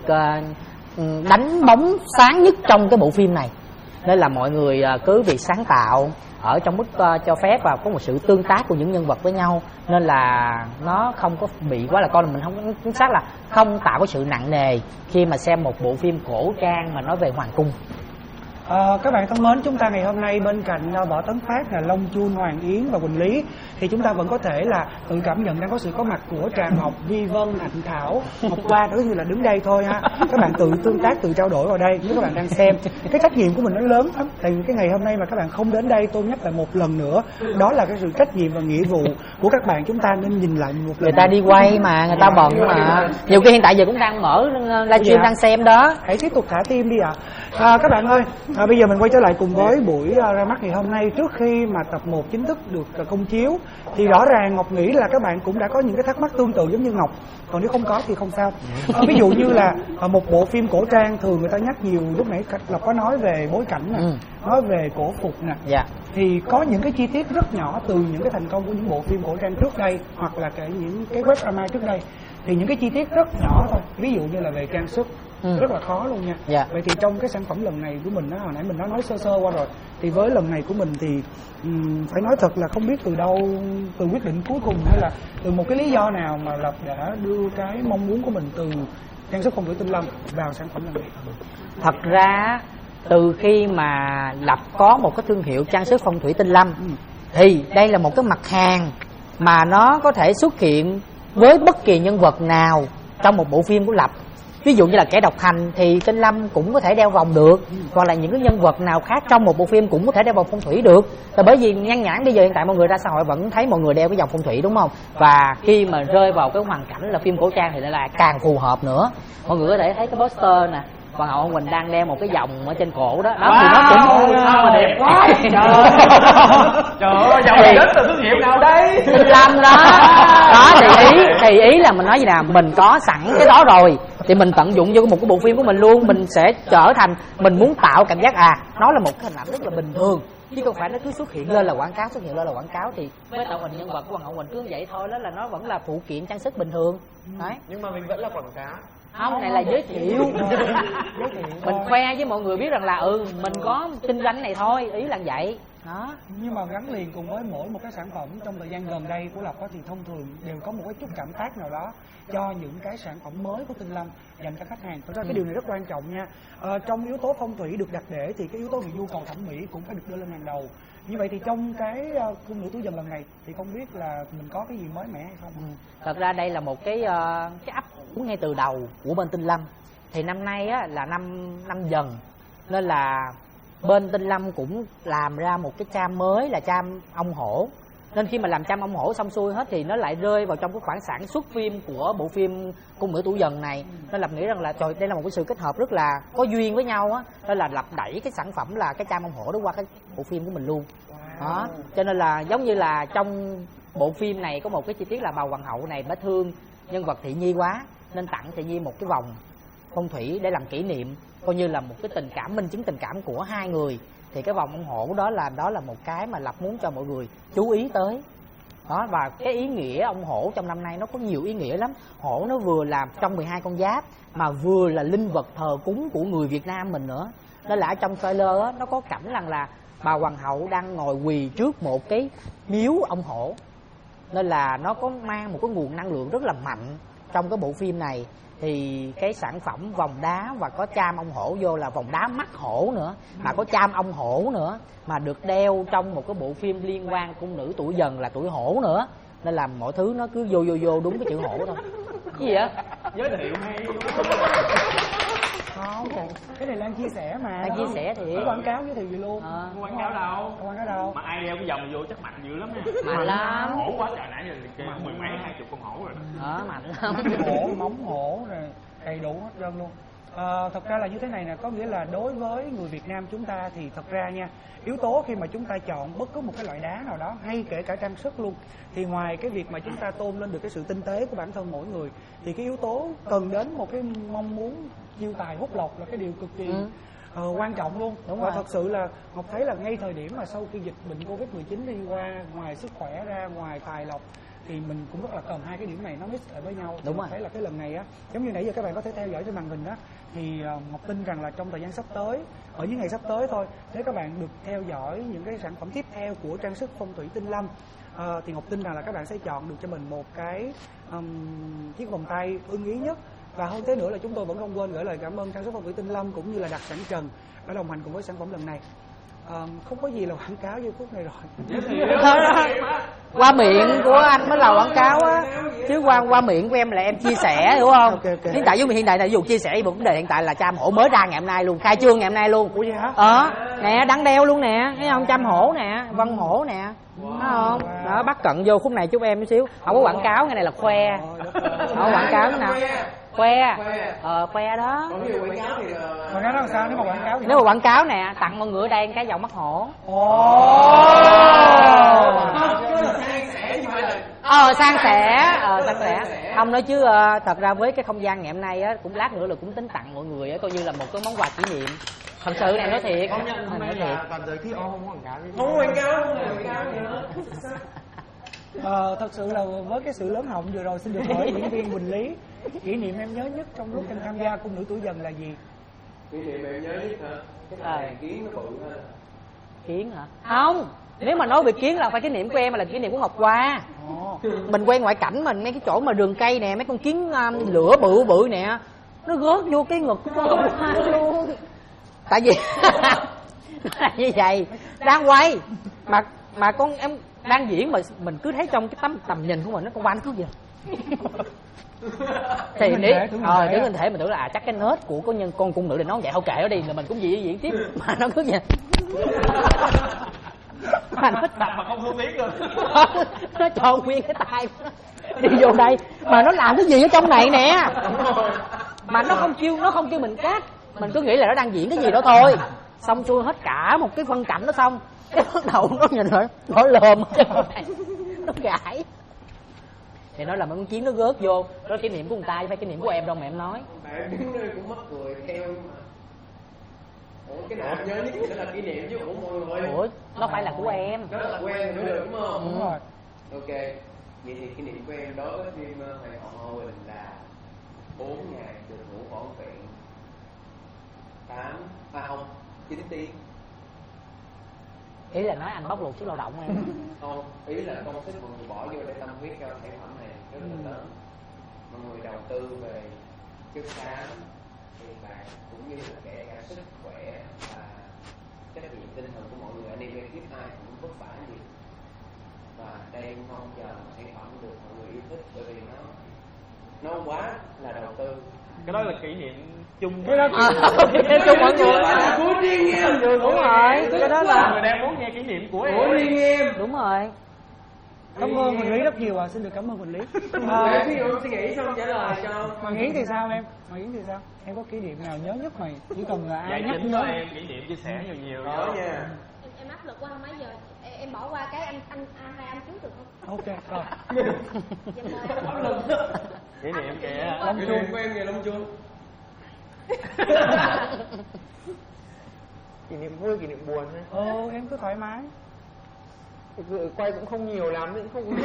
đánh bóng sáng nhất trong cái bộ phim này, nên là mọi người cứ việc sáng tạo ở trong mức cho phép và có một sự tương tác của những nhân vật với nhau, nên là nó không có bị quá là coi, mình không chính xác là không tạo cái sự nặng nề khi mà xem một bộ phim cổ trang mà nói về hoàng cung. Các bạn thân mến, chúng ta ngày hôm nay bên cạnh Võ Tấn Phát là Long Chun, Hoàng Yến và Quỳnh Lý, thì chúng ta vẫn có thể là tự cảm nhận đang có sự có mặt của Trà Ngọc, Vi Vân, Hạnh Thảo, Ngọc Hoa, đó như là đứng đây thôi ha. Các bạn tự tương tác, tự trao đổi vào đây nếu các bạn đang xem. Cái trách nhiệm của mình nó lớn lắm, tại vì cái ngày hôm nay mà các bạn không đến đây, tôi nhắc lại một lần nữa, đó là cái sự trách nhiệm và nghĩa vụ của các bạn, chúng ta nên nhìn lại một lần. Người ta đi quay mà, người ta bận mà, nhiều khi hiện tại giờ cũng đang mở livestream đang xem đó. Hãy tiếp tục thả tim đi ạ. Các bạn ơi, bây giờ mình quay trở lại cùng với buổi ra mắt ngày hôm nay. Trước khi mà tập 1 chính thức được công chiếu thì rõ ràng Ngọc nghĩ là các bạn cũng đã có những cái thắc mắc tương tự giống như Ngọc, còn nếu không có thì không sao. Ví dụ như là một bộ phim cổ trang thường người ta nhắc nhiều, lúc nãy Lộc có nói về bối cảnh nè, nói về cổ phục nè, thì có những cái chi tiết rất nhỏ từ những cái thành công của những bộ phim cổ trang trước đây, hoặc là những cái web drama trước đây, thì những cái chi tiết rất nhỏ thôi, ví dụ như là về trang sức, rất là khó luôn nha. Vậy thì trong cái sản phẩm lần này của mình đó, hồi nãy mình đã nói sơ sơ qua rồi, thì với lần này của mình thì phải nói thật là không biết từ đâu, từ quyết định cuối cùng hay là từ một cái lý do nào mà Lập đã đưa cái mong muốn của mình từ trang sức phong thủy Tinh Lâm vào sản phẩm lần này. Thật ra từ khi mà Lập có một cái thương hiệu trang sức phong thủy Tinh Lâm thì đây là một cái mặt hàng mà nó có thể xuất hiện với bất kỳ nhân vật nào trong một bộ phim của Lập. Ví dụ như là kẻ độc hành thì Tinh Lâm cũng có thể đeo vòng được, hoặc là những cái nhân vật nào khác trong một bộ phim cũng có thể đeo vòng phong thủy được. Là bởi vì nhan nhản bây giờ hiện tại mọi người ra xã hội vẫn thấy mọi người đeo cái vòng phong thủy, đúng không? Và khi mà rơi vào cái hoàn cảnh là phim cổ trang thì lại là càng phù hợp nữa. Mọi người có thể thấy cái poster nè, Hoàng hậu Quỳnh đang đeo một cái vòng ở trên cổ đó, đó thì nó cũng sao mà đẹp quá. Trời ơi, vòng này đến từ thương hiệu nào đây? Tinh Lâm đó. Đó thì ý là mình nói gì nào, mình có sẵn cái đó rồi thì mình tận dụng vô một cái bộ phim của mình luôn. Mình sẽ trở thành, mình muốn tạo cảm giác nó là một cái hình ảnh rất là bình thường, chứ không phải nó cứ xuất hiện lên là quảng cáo, xuất hiện lên là quảng cáo. Thì với tạo hình nhân vật của Hoàng hậu Quỳnh cứ vậy thôi, đó là nó vẫn là phụ kiện trang sức bình thường đấy. Nhưng mà mình vẫn là quảng cáo. Không, này là giới thiệu. Mình khoe với mọi người biết rằng là mình có kinh doanh này thôi, ý là vậy đó. Nhưng mà gắn liền cùng với mỗi một cái sản phẩm trong thời gian gần đây của Lập thì thông thường đều có một cái chút cảm tác nào đó cho những cái sản phẩm mới của Tinh Lâm dành cho khách hàng. Thật ra cái điều này rất quan trọng nha. Trong yếu tố phong thủy được đặt để thì cái yếu tố về nhu cầu thẩm mỹ cũng phải được đưa lên hàng đầu. Như vậy thì trong cái cung nữ túi dần lần này thì không biết là mình có cái gì mới mẻ hay không? Thật ra đây là một cái ấp ngay từ đầu của bên Tinh Lâm. Thì năm nay á, là năm Dần, nên là bên Tinh Lâm cũng làm ra một cái cham mới là cham ông hổ. Nên khi mà làm cham ông hổ xong xuôi hết thì nó lại rơi vào trong cái khoản sản xuất phim của bộ phim Cung nữ tuổi dần này. Nên Lập nghĩ rằng là trời, đây là một cái sự kết hợp rất là có duyên với nhau á. Nên là Lập đẩy cái sản phẩm là cái cham ông hổ đó qua cái bộ phim của mình luôn. Đó, cho nên là giống như là trong bộ phim này có một cái chi tiết là bà hoàng hậu này bà thương nhân vật Thị Nhi quá, nên tặng Thị Nhi một cái vòng phong thủy để làm kỷ niệm, coi như là một cái tình cảm, minh chứng tình cảm của hai người. Thì cái vòng ông hổ đó là một cái mà Lập muốn cho mọi người chú ý tới đó. Và cái ý nghĩa ông hổ trong năm nay nó có nhiều ý nghĩa lắm. Hổ nó vừa là trong 12 con giáp mà vừa là linh vật thờ cúng của người Việt Nam mình nữa. Nên là ở trong trailer á, nó có cảnh rằng là bà hoàng hậu đang ngồi quỳ trước một cái miếu ông hổ, nên là nó có mang một cái nguồn năng lượng rất là mạnh trong cái bộ phim này. Thì cái sản phẩm vòng đá và có cham ông hổ vô là vòng đá mắt hổ nữa, mà có cham ông hổ nữa, mà được đeo trong một cái bộ phim liên quan cung nữ tuổi dần là tuổi hổ nữa. Nên là mọi thứ nó cứ vô đúng cái chữ hổ thôi. Cái gì vậy? Giới thiệu hay không? Cái này Lan chia sẻ mà. Lan chia sẻ thì quảng cáo giới thiệu gì luôn. Quảng cáo đâu? Quảng cáo đâu? Mà ai đeo cái vòng vô chắc mạnh dữ lắm nha. Mạnh lắm. Hổ quá trời, nãy giờ kêu mười mấy 20 con hổ rồi. Mạnh lắm. Hổ, móng hổ rồi đầy đủ hết trơn luôn. Thật ra là như thế này nè, có nghĩa là đối với người Việt Nam chúng ta thì thật ra nha, yếu tố khi mà chúng ta chọn bất cứ một cái loại đá nào đó hay kể cả trang sức luôn, thì ngoài cái việc mà chúng ta tôn lên được cái sự tinh tế của bản thân mỗi người, thì cái yếu tố cần đến một cái mong muốn chiêu tài hút lộc là cái điều cực kỳ quan trọng luôn. Đúng và rồi. thật sự là Ngọc thấy là ngay thời điểm mà sau khi dịch bệnh Covid-19 đi qua, ngoài sức khỏe ra, ngoài tài lộc, thì mình cũng rất là cần hai cái điểm này nó mix lại với nhau. Đúng rồi. Thấy là cái lần này á, giống như nãy giờ các bạn có thể theo dõi trên màn hình đó, thì Ngọc tin rằng là trong thời gian sắp tới, ở những ngày sắp tới thôi, nếu các bạn được theo dõi những cái sản phẩm tiếp theo của trang sức phong thủy Tinh Lâm, thì Ngọc tin rằng là các bạn sẽ chọn được cho mình một cái chiếc vòng tay ưng ý nhất. Và hơn thế nữa là chúng tôi vẫn không quên gửi lời cảm ơn trang sức phong thủy Tinh Lâm cũng như là Đặc Sản Trần đã đồng hành cùng với sản phẩm lần này. Không có gì là quảng cáo giây phút này rồi. Qua miệng của anh mới là quảng cáo á, chứ qua miệng của em là em chia sẻ, hiểu không? Okay. Hiện tại ví dụ chia sẻ một vấn đề hiện tại là cham hổ mới ra ngày hôm nay luôn, khai trương ngày hôm nay luôn. Ủa vậy hả? Nè đang đeo luôn nè, thấy không? Cham hổ nè, vân hổ nè. Thấy không? Đó, bắt cận vô khúc này chút em một xíu. Không có quảng cáo, cái này là khoe. Không có quảng cáo nào. Khoe. Khoe đó. Quảng cáo làm sao? Nếu mà quảng cáo thì nếu mà quảng cáo nè, tặng mọi người ở đây cái vòng mắt hổ. San sẻ. Không nói chứ thật ra với cái không gian ngày hôm nay á, cũng lát nữa là cũng tính tặng mọi người á, coi như là một cái món quà kỷ niệm. Thật sự này nói thiệt. Nói thiệt. Toàn giới thiệu không quảng cáo gì. Không quảng cáo gì nữa. Thật sự là với cái sự lớn họng vừa rồi xin được hỏi diễn viên Quỳnh Lý, Kỷ niệm em nhớ nhất trong lúc em tham gia Cung Nữ Tuổi Dần là gì? Kỷ niệm em nhớ nhất hả? Cái thằng kiến nó bự hơn. Kiến hả? Không, nếu mà nói về kiến là phải kỷ niệm của em, mà là kỷ niệm của Ngọc Hoa. Mình quay ngoại cảnh mình, mấy cái chỗ mà rừng cây nè, mấy con kiến lửa bự bự nè, nó rớt vô cái ngực của Ngọc Hoa luôn. Tại vì như vậy đang quay mà con em đang diễn mà mình cứ thấy trong cái tầm nhìn của mình, nó con Hoa nó cứ vậy. Thì nếu đứng lên thể mình tưởng là chắc cái nết của con cung nữ định nó vậy, thôi kệ nó đi, là mình cũng diễn tiếp, mà nó cứ vậy. Mà mà không thương tiếc luôn. Nó tròn nguyên cái tay đi vô đây mà nó làm cái gì ở trong này nè, mà nó không kêu mình cắt, mình cứ nghĩ là nó đang diễn cái gì đó thôi. Xong xuôi hết cả một cái phân cảnh đó xong, cái bắt đầu nó nhìn lại nó lồm nó gãi. Thì nói là mấy con chiến nó rớt vô, đó kỷ niệm của người ta chứ phải kỷ niệm của em đâu mà em nói. Bạn đứng đây cũng mắc cười theo mà. Ủa cái nào nhớ nhất thì là kỷ niệm chứ của mọi người. Ủa nó phải là của em. Nó là quen mới được đúng không? Đúng rồi. Ok. Vậy thì kỷ niệm của em đối với phim Hoàng hậu Hòa Bình là 4 ngày được ngủ vỏn vẹn 9 tiếng. Ý là nói anh bóc lột sức lao động em. Không, ý là công sức mọi người bỏ vô để tâm huyết cho sản phẩm này rất là lớn. Mọi người đầu tư về chất xám, tiền bạc cũng như là kể cả sức khỏe và trách nhiệm tinh thần của mọi người. Anh em ekip ai cũng vất vả nhiều. Và đây mong chờ sản phẩm được mọi người yêu thích, bởi vì nó quá là đầu tư. Cái đó là kỷ niệm chung Cái đó chung mọi người. Của riêng em. Đúng rồi, cái đó là mọi người đang muốn nghe kỷ niệm của em. Của riêng em. đúng rồi. Cảm ơn Huỳnh Lý rất nhiều ạ. Xin được cảm ơn Huỳnh Lý. Để ví dụ suy nghĩ xong trả lời cho. Hoàng Yến thì sao em? Hoàng Yến thì sao? Em có kỷ niệm nào nhớ nhất mày? Chỉ cần là ai Giải nhắc chính nhớ. cho em kỷ niệm chia sẻ nhiều Đó nha. Em áp lực quá không mấy giờ em bỏ qua cái anh hai anh trước được không? Ok rồi. Dạ mời kỷ niệm kìa. Kỷ niệm của em nghề lông chuông. Kỷ niệm vui, kỷ niệm buồn thôi. Em cứ thoải mái. Thực sự quay cũng không nhiều lắm, cũng không.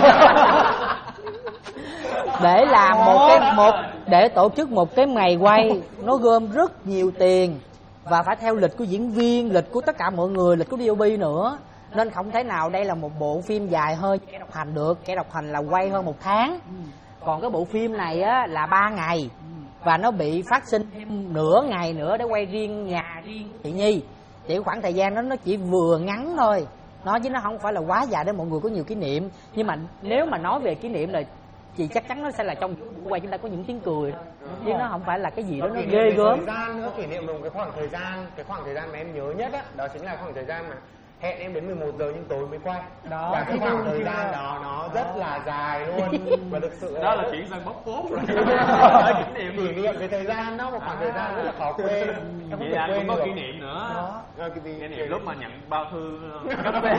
Để làm để tổ chức một cái ngày quay nó gom rất nhiều tiền và phải theo lịch của diễn viên, lịch của tất cả mọi người, lịch của DOP nữa, nên không thể nào đây là một bộ phim dài hơi kẻ độc hành được. Kẻ độc hành là quay hơn 1 tháng, còn cái bộ phim này á là 3 ngày và nó bị phát sinh thêm nửa ngày nữa để quay riêng nhà riêng chị Nhi. Thì khoảng thời gian đó nó chỉ vừa ngắn thôi, nó chứ nó không phải là quá dài để mọi người có nhiều kỷ niệm. Nhưng mà nếu mà nói về kỷ niệm là chị chắc chắn nó sẽ là trong buổi quay chúng ta có những tiếng cười thôi, chứ nó không phải là cái gì đó nó ghê gớm. Thời gian nữa, kỷ niệm một cái khoảng thời gian mà em nhớ nhất á, đó chính là khoảng thời gian mà hẹn em đến 11 giờ nhưng tối mới quay. Đó, và cái khoảng thời gian đó nó rất là dài luôn và thực sự Đó là chuyển sang bóc phốt rồi. Kỷ niệm về thời gian đó, một khoảng thời gian rất là khó quên. Vậy là anh cũng có kỷ niệm nữa. Kỷ niệm lúc mà nhận bao thư cấp về.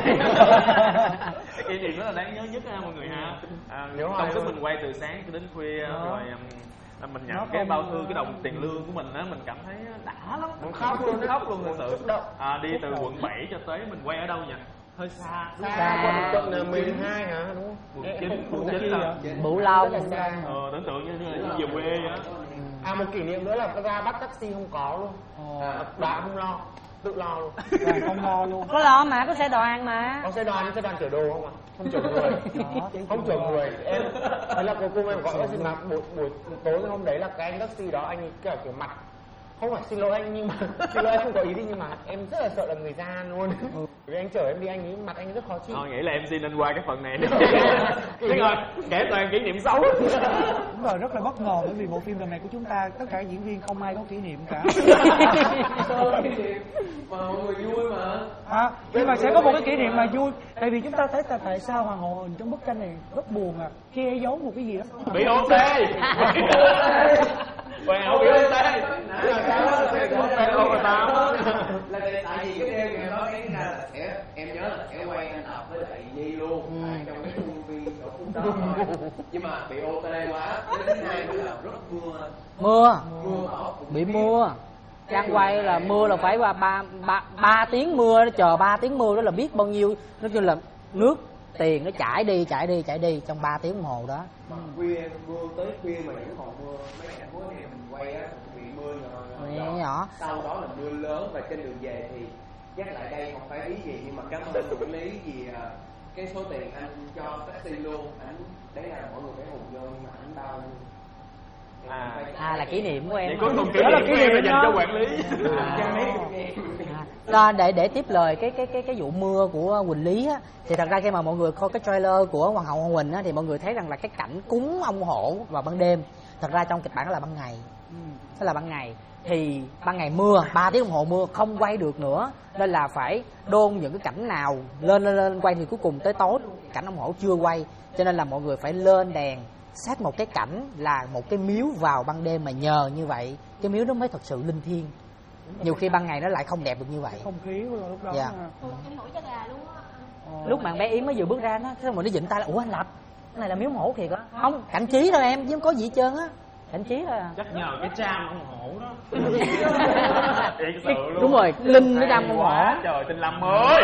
Kỷ niệm rất là đáng nhớ nhất ha mọi người ha. Trong lúc mình quay từ sáng cho đến khuya rồi mình nhận cái bao thư, cái đồng tiền lương của mình á, mình cảm thấy đã lắm. Muốn khóc luôn thật sự. Đi từ quận 7 cho tới mình quay ở đâu nhỉ? Hơi xa. Quận 12 hả, đúng không? Quận 9 là Bửu Long. tưởng tượng như về quê á. Một kỷ niệm nữa là ra bắt taxi không có luôn. Bạn không lo, tự lo luôn. Không lo luôn. Có lo mà, có xe đoàn mà. Có xe đoàn chở đồ không ạ? Không chở người. Không chở người. Em thế là cô em gọi xin mặt buổi tối hôm đấy là cái anh taxi đó, anh kiểu mặt không phải xin lỗi anh nhưng mà xin lỗi anh không có ý đi, nhưng mà em rất là sợ là người gian luôn. Vì anh chở em đi, anh ấy mặt anh rất khó chịu. Nghĩ là MC nên qua cái phần này đi. Thế rồi kể toàn kỷ niệm xấu. Đúng rồi, rất là bất ngờ bởi vì bộ phim lần này của chúng ta tất cả diễn viên không ai có kỷ niệm cả. Kỷ niệm mà mọi người vui mà. Nhưng mà sẽ có một cái kỷ niệm mà vui, tại vì chúng ta thấy tại sao Hoàng hậu Huỳnh trong bức tranh này rất buồn che giấu một cái gì đó. Bị OT. Hoàng hậu bị OT. Là tại vì cái đêm ngày đó em ra là em nhớ là sẽ quay anh Tập với lại Nhi luôn trong cái khuôn viên ở Phú Đó thôi, nhưng mà bị OT quá. Cái thứ hai nữa là rất mưa Bị mưa. Trang quay là mưa là phải qua 3 tiếng mưa, chờ 3 tiếng mưa đó là biết bao nhiêu, nói chung là nước tiền nó chảy đi trong 3 tiếng đồng hồ đó. Khuya mưa tới khuya mà vẫn còn mưa, mấy cảnh cuối này mình quay á bị mưa nhỏ. Sau đó là mưa lớn và trên đường về thì nhắc lại đây không phải ý gì nhưng mà cảm ơn quản lý vì cái số tiền anh cho taxi luôn, anh đấy là mọi người phải hùng vô nhưng mà anh bao là kỷ niệm của em. Vậy cuối cùng kỷ niệm là dành cho quản lý. Để tiếp lời cái vụ mưa của Quỳnh Lý á, thì thật ra khi mà mọi người coi cái trailer của Hoàng hậu Hoàng Huỳnh á, thì mọi người thấy rằng là cái cảnh cúng ông hổ vào ban đêm, thật ra trong kịch bản đó là ban ngày. Đó là ban ngày, thì ban ngày mưa 3 tiếng đồng hồ mưa không quay được nữa, nên là phải đôn những cái cảnh nào lên quay, thì cuối cùng tới tối cảnh ông hổ chưa quay, cho nên là mọi người phải lên đèn xét một cái cảnh là một cái miếu vào ban đêm, mà nhờ như vậy cái miếu nó mới thật sự linh thiêng. Nhiều khi ban ngày nó lại không đẹp được như vậy. Không khí lúc đó. Em nổi da gà luôn á. Lúc mà bé Yến mới vừa bước ra nó, thế mà nó dịnh tay là ủa anh Lập, cái này là miếu hổ thiệt á? Không, cảnh trí thôi em, chứ không có gì hết trơn á, cảnh trí thôi à. Chắc nhờ cái tram ông hổ đó. Đúng rồi, linh cái tram ông hổ. Trời, Tinh Lâm ơi.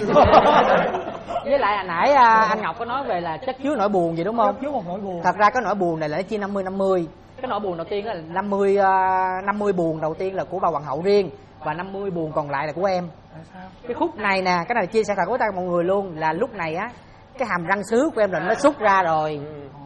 Với lại hồi nãy anh Ngọc có nói về là chất chứa nỗi buồn gì đúng không? Chất chứa một nỗi buồn. Thật ra cái nỗi buồn này là nó chia 50-50. Cái nỗi buồn đầu tiên là 50 buồn đầu tiên là của bà Hoàng hậu riêng, và 50 buồn còn lại là của em. Cái khúc này nè, cái này chia sẻ thật với tất cả mọi người luôn, là lúc này á cái hàm răng sứ của em là nó xúc ra rồi.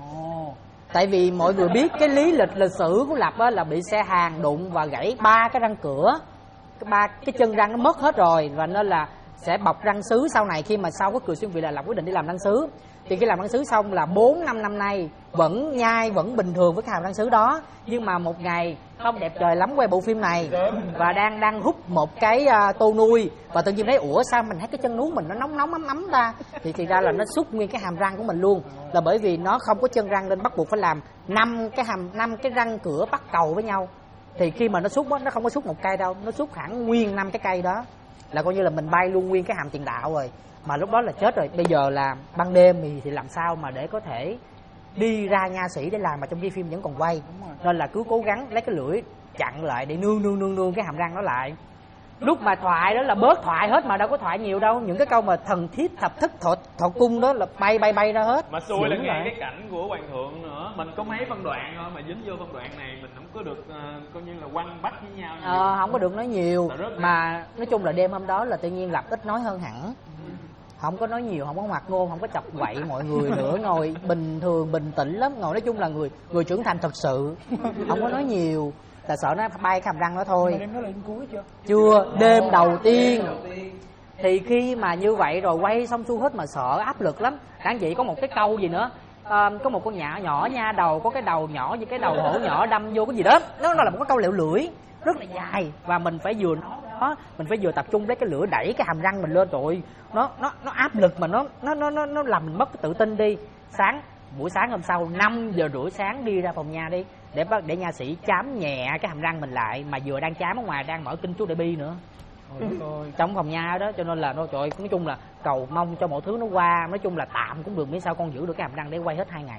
Tại vì mọi người biết cái lịch sử của Lập á là bị xe hàng đụng và gãy 3 cái răng cửa, cái chân răng nó mất hết rồi, và nên là sẽ bọc răng sứ sau này. Khi mà sau cái cười xuyên Việt là Lập quyết định đi làm răng sứ, thì khi làm răng sứ xong là 4-5 năm nay vẫn nhai vẫn bình thường với cái hàm răng sứ đó, nhưng mà một ngày không đẹp trời lắm quay bộ phim này và đang hút một cái tô nuôi, và tự nhiên thấy ủa sao mình thấy cái chân nuốt mình nó nóng ấm ta, thì ra là nó xúc nguyên cái hàm răng của mình luôn, là bởi vì nó không có chân răng nên bắt buộc phải làm 5 cái răng cửa bắt cầu với nhau. Thì khi mà nó xúc á, nó không có xúc một cây đâu, nó xúc hẳn nguyên 5 cái cây đó, là coi như là mình bay luôn nguyên cái hàm tiền đạo rồi. Mà lúc đó là chết rồi, bây giờ là ban đêm thì làm sao mà để có thể đi ra nha sĩ để làm mà trong khi phim vẫn còn quay, nên là cứ cố gắng lấy cái lưỡi chặn lại để nương cái hàm răng nó lại. Lúc mà thoại đó là bớt thoại hết mà đâu có thoại nhiều đâu, những cái câu mà thần thiết thập thức thọ cung đó là bay ra hết. Mà xui là nghe cái cảnh của hoàng thượng nữa, mình có mấy phân đoạn thôi mà dính vô phân đoạn này mình không có được coi như là quăng bắt với nhau. Không có được nói nhiều, mà nói chung là đêm hôm đó là tự nhiên Lập ít nói hơn hẳn, không có nói nhiều, không có hoạt ngôn, không có chọc quậy mọi người nữa, ngồi bình thường bình tĩnh lắm, ngồi nói chung là người trưởng thành thật sự, không có nói nhiều, là sợ nó bay cái hàm răng đó thôi. Đêm đó là đêm cuối chưa? Đêm đầu tiên. Thì khi mà như vậy rồi quay xong xuôi hết mà sợ áp lực lắm. Đáng chị có một cái câu gì nữa, có một con nhỏ nha đầu, có cái đầu nhỏ như cái đầu hổ nhỏ đâm vô cái gì đó, nó là một cái câu lẹo lưỡi rất là dài, và mình phải vừa nói đó, mình phải vừa tập trung lấy cái lửa đẩy cái hàm răng mình lên, rồi nó áp lực mà nó làm mình mất cái tự tin đi. Buổi sáng hôm sau 5:30 sáng đi ra phòng nha đi, để nha sĩ chám nhẹ cái hàm răng mình lại, mà vừa đang chám ở ngoài đang mở kinh chú Đại Bi nữa. Trong phòng nha đó, cho nên là trời ơi, nói chung là cầu mong cho mọi thứ nó qua, nói chung là tạm cũng được, miễn sao con giữ được cái hàm răng để quay hết 2 ngày.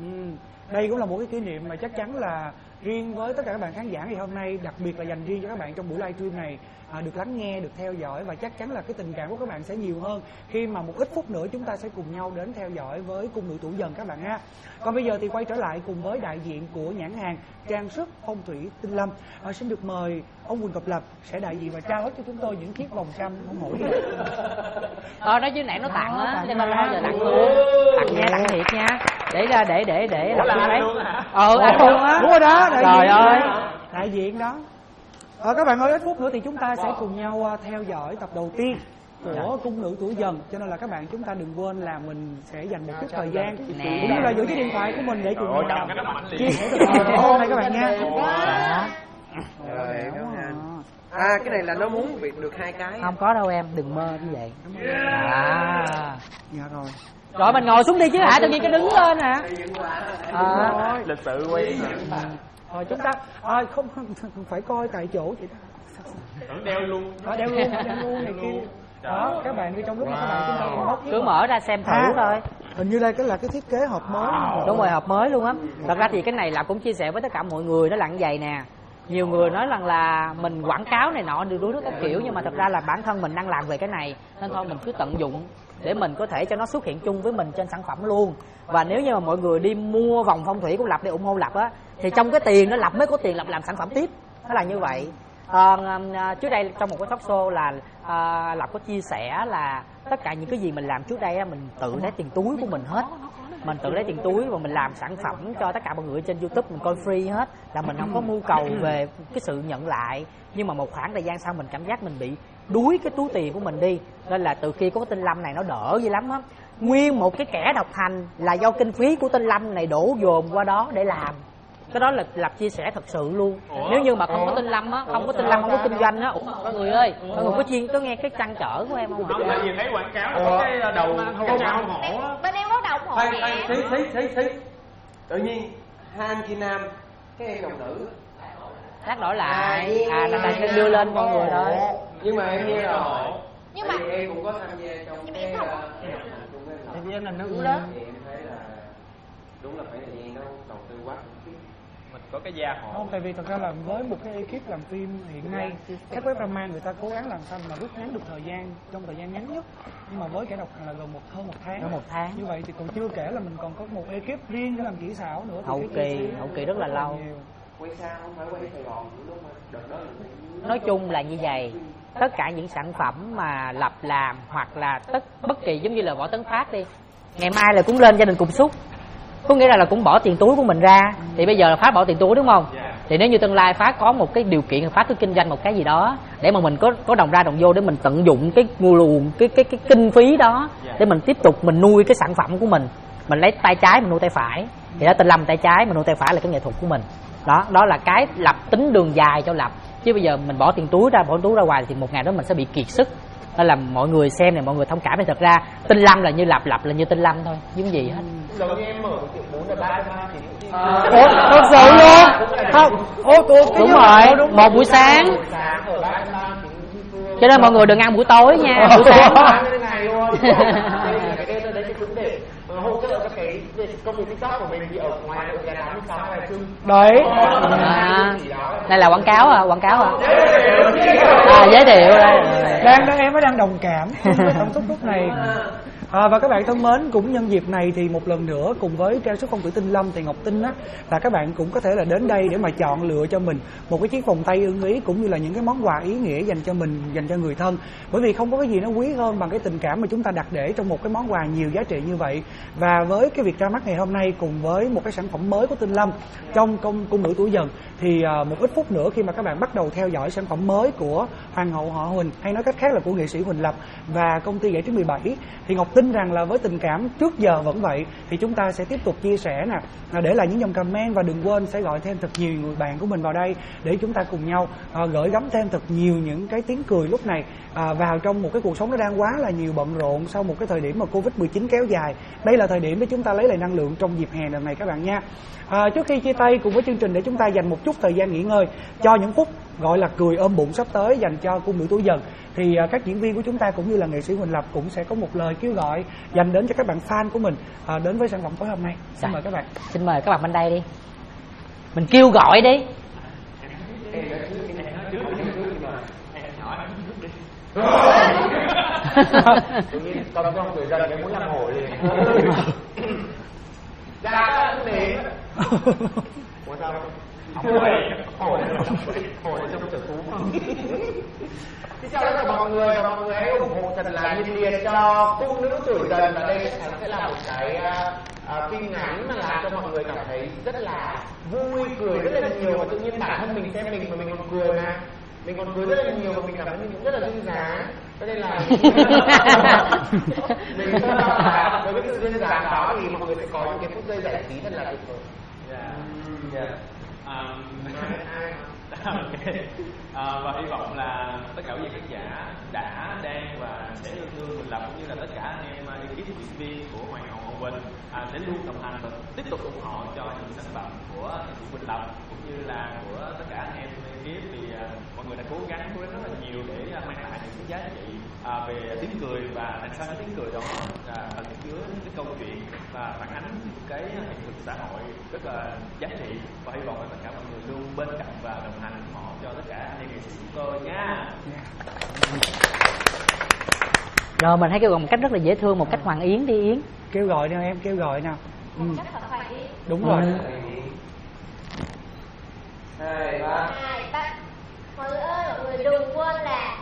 Đây cũng là một cái kỷ niệm mà chắc chắn là riêng với tất cả các bạn khán giả ngày hôm nay, đặc biệt là dành riêng cho các bạn trong buổi livestream này, được lắng nghe, được theo dõi, và chắc chắn là cái tình cảm của các bạn sẽ nhiều hơn khi mà một ít phút nữa chúng ta sẽ cùng nhau đến theo dõi với cung nữ tuổi dần các bạn ha. Còn bây giờ thì quay trở lại cùng với đại diện của nhãn hàng trang sức phong thủy Tinh Lâm. Xin được mời ông Quỳnh Ngọc Lập sẽ đại diện và trao hết cho chúng tôi những chiếc vòng trăm ông hổ này. Nói chứ nãy nó tặng á, cho nên là giờ tặng luôn, tặng thiệt nha, để ra để Ủa, là anh luôn hả? Anh luôn á. Đúng rồi đó, Trời ơi, đại diện đó. Các bạn ơi, ít phút nữa thì chúng ta sẽ cùng nhau theo dõi tập đầu tiên của cung nữ tuổi dần, cho nên là các bạn chúng ta đừng quên là mình sẽ dành một chút thời gian cũng như là giữ chiếc điện thoại của mình để cùng nhau chia sẻ được hôm nay các bạn nha. Rồi, cái này là nó muốn việc được 2 cái. không có đâu em, đừng mơ như vậy. Dạ rồi. Rồi mình ngồi xuống đi chứ hả, tự nhiên cái đứng lên hả? Lịch sự quen Rồi chúng ta không phải coi tại chỗ chị ta. tưởng đeo luôn. Đeo luôn này kia. Đó, các bạn đi trong lúc mà các bạn chúng ta còn móc Cứ mở ra xem thử thôi. Hình như đây là cái thiết kế hộp mới. Đúng rồi, hộp mới luôn á. Thật ra thì cái này là cũng chia sẻ với tất cả mọi người, nó là như vậy nè. Nhiều người nói rằng là mình quảng cáo này nọ được đuối các kiểu, nhưng mà thật ra là bản thân mình đang làm về cái này, nên thôi mình cứ tận dụng để mình có thể cho nó xuất hiện chung với mình trên sản phẩm luôn. Và nếu như mà mọi người đi mua vòng phong thủy của Lập để ủng hộ Lập á, thì trong cái tiền đó Lập mới có tiền Lập làm sản phẩm tiếp. Nó là như vậy. Trước đây trong một cái talk show là Lập có chia sẻ là tất cả những cái gì mình làm trước đây mình tự lấy tiền túi của mình hết. Mình tự lấy tiền túi và mình làm sản phẩm cho tất cả mọi người trên YouTube, mình coi free hết, là mình không có mưu cầu về cái sự nhận lại. Nhưng mà một khoảng thời gian sau mình cảm giác mình bị đuối cái túi tiền của mình đi, nên là từ khi có cái Tinh Lâm này nó đỡ dữ lắm á. Nguyên một cái kẻ độc hành là do kinh phí của Tinh Lâm này đổ dồn qua đó để làm. Cái đó là Lập chia sẻ thật sự luôn. Nếu như mà không có Tinh Lâm á, không có Tinh Lâm, không có kinh doanh á, mọi người ơi, mọi người có nghe cái trăn trở của em không? Không, tại vì thấy quảng cáo là có cái đầu con dao hổ á. Bên em có đầu hổ nè. Thí tự nhiên hai anh chị nam, cái em đồng nữ Lát đổi lại, là đưa lên con người thôi. Nhưng mà em nghe là hổ. Nhưng mà em cũng có tham gia trong cái Thì em là nữ đó. thì em thấy là đúng là phải thời gian nó đầu tư quá. Mình có cái da hổ. Không, tại vì thật ra là với một cái ekip làm phim hiện nay, các web drama người ta cố gắng làm sao mà rút ngắn được thời gian trong thời gian ngắn nhất. Nhưng mà với kẻ độc hành là gần hơn một tháng. Hơn một tháng. Như vậy thì còn chưa kể là mình còn có một ekip riêng để làm kỹ xảo nữa. Hậu kỳ rất là lâu. Quay xa không phải quay Sài Gòn lúc mà đợt đó. Nói chung là như vậy, tất cả những sản phẩm mà Lập làm hoặc là bất kỳ giống như là Võ Tấn Phát đi, ngày mai là cũng lên Gia Đình Cùng Xúc, có nghĩa là cũng bỏ tiền túi của mình ra. Thì bây giờ là Phát bỏ tiền túi đúng không? Thì nếu như tương lai Phát có một cái điều kiện, Phát cứ kinh doanh một cái gì đó để mà mình có đồng ra đồng vô, để mình tận dụng cái nguồn cái kinh phí đó để mình tiếp tục mình nuôi cái sản phẩm của mình lấy tay trái mình nuôi tay phải. Thì đó, Tinh Lâm tay trái mình nuôi tay phải là cái nghệ thuật của mình. Đó là cái Lập tính đường dài cho Lập. Chứ bây giờ mình bỏ tiền túi ra hoài thì một ngày đó mình sẽ bị kiệt sức. Nên là mọi người xem này, mọi người thông cảm. Thì thật ra Tinh Lâm là như Lập là như Tinh Lâm thôi, chứ gì hết. Giống như em mở một tiệm 4 là 3 thì Thật sự luôn. Không, đúng rồi, một buổi sáng. Cho nên mọi người đừng ăn buổi tối nha, buổi sáng. Hỗ trợ cho cái công việc TikTok của mình thì ở ngoài đội nhà 86 là chung. Đấy. Đây là quảng cáo à? Giới thiệu đây. Em mới đang đồng cảm với cảm xúc lúc này. Và các bạn thân mến, cũng nhân dịp này thì một lần nữa cùng với trang sức phong thủy Tinh Lâm thì Ngọc Tinh á, là các bạn cũng có thể là đến đây để mà chọn lựa cho mình một cái chiếc vòng tay ưng ý, cũng như là những cái món quà ý nghĩa dành cho mình, dành cho người thân. Bởi vì không có cái gì nó quý hơn bằng cái tình cảm mà chúng ta đặt để trong một cái món quà nhiều giá trị như vậy. Và với cái việc ra mắt ngày hôm nay cùng với một cái sản phẩm mới của Tinh Lâm trong cung nữ tuổi Dần, thì một ít phút nữa khi mà các bạn bắt đầu theo dõi sản phẩm mới của Hoàng hậu họ Huỳnh, hay nói cách khác là của nghệ sĩ Huỳnh Lập và công ty Giải trí 17, thì Ngọc tin rằng là với tình cảm trước giờ vẫn vậy, thì chúng ta sẽ tiếp tục chia sẻ nè, để lại những dòng comment, và đừng quên sẽ gọi thêm thật nhiều người bạn của mình vào đây để chúng ta cùng nhau gửi gắm thêm thật nhiều những cái tiếng cười lúc này vào trong một cái cuộc sống nó đang quá là nhiều bận rộn sau một cái thời điểm mà Covid-19 kéo dài. Đây là thời điểm để chúng ta lấy lại năng lượng trong dịp hè lần này các bạn nha. Trước khi chia tay cùng với chương trình, để chúng ta dành một chút thời gian nghỉ ngơi cho những phút gọi là cười ôm bụng sắp tới dành cho cung nữ tuổi Dần, thì các diễn viên của chúng ta cũng như là nghệ sĩ Huỳnh Lập cũng sẽ có một lời kêu gọi dành đến cho các bạn fan của mình đến với sản phẩm tối hôm nay. Xin mời các bạn. Xin mời các bạn bên đây đi. Mình kêu gọi đi. Tự nhiên con người Dần cái muốn làm hổ liền. Dạ cũng đến. Ủa sao? Hổ trong sở thú. Xin chào tất cả mọi người, và mọi người hãy ủng hộ thật là nhiệt liệt cho cung nữ tuổi Dần. Và đây sẽ là một cái phim ngắn mà làm cho mọi người cảm thấy rất là vui, cười rất là nhiều, và tự nhiên bản thân mình xem mình mà mình còn cười mà. Mình còn cười rất là nhiều và mình cảm thấy mình cũng rất là duyên dáng. Cho nên là mình rất là với cái sự duyên dáng đó thì mọi người sẽ có những cái phút giây giải trí thật là tuyệt vời. Và hy vọng là tất cả quý vị khán giả đã, đang và sẽ yêu thương Huỳnh Lập, cũng như là tất cả anh em ekip diễn viên của Hoàng hậu Hậu Huỳnh sẽ luôn đồng hành và tiếp tục ủng hộ cho những sản phẩm của Huỳnh Lập cũng như là của tất cả anh em ekip. Thì mọi người đã cố gắng rất là nhiều để mang lại những giá trị về tiếng cười và đằng sau cái tiếng cười đó ẩn chứa những cái câu chuyện và phản ánh những cái hiện thực xã hội rất là giá trị, và hy vọng là tất cả mọi người luôn bên cạnh và đồng hành ủng hộ cho tất cả anh em nghệ sĩ của tôi nha. Rồi mình hãy kêu gọi một cách rất là dễ thương, một cách Hoàng Yến đi Yến. Kêu gọi nào em, kêu gọi nào. Cách thật Hoàng Yến. Đúng rồi. 2, 3. Mọi người ơi, mọi người đừng quên là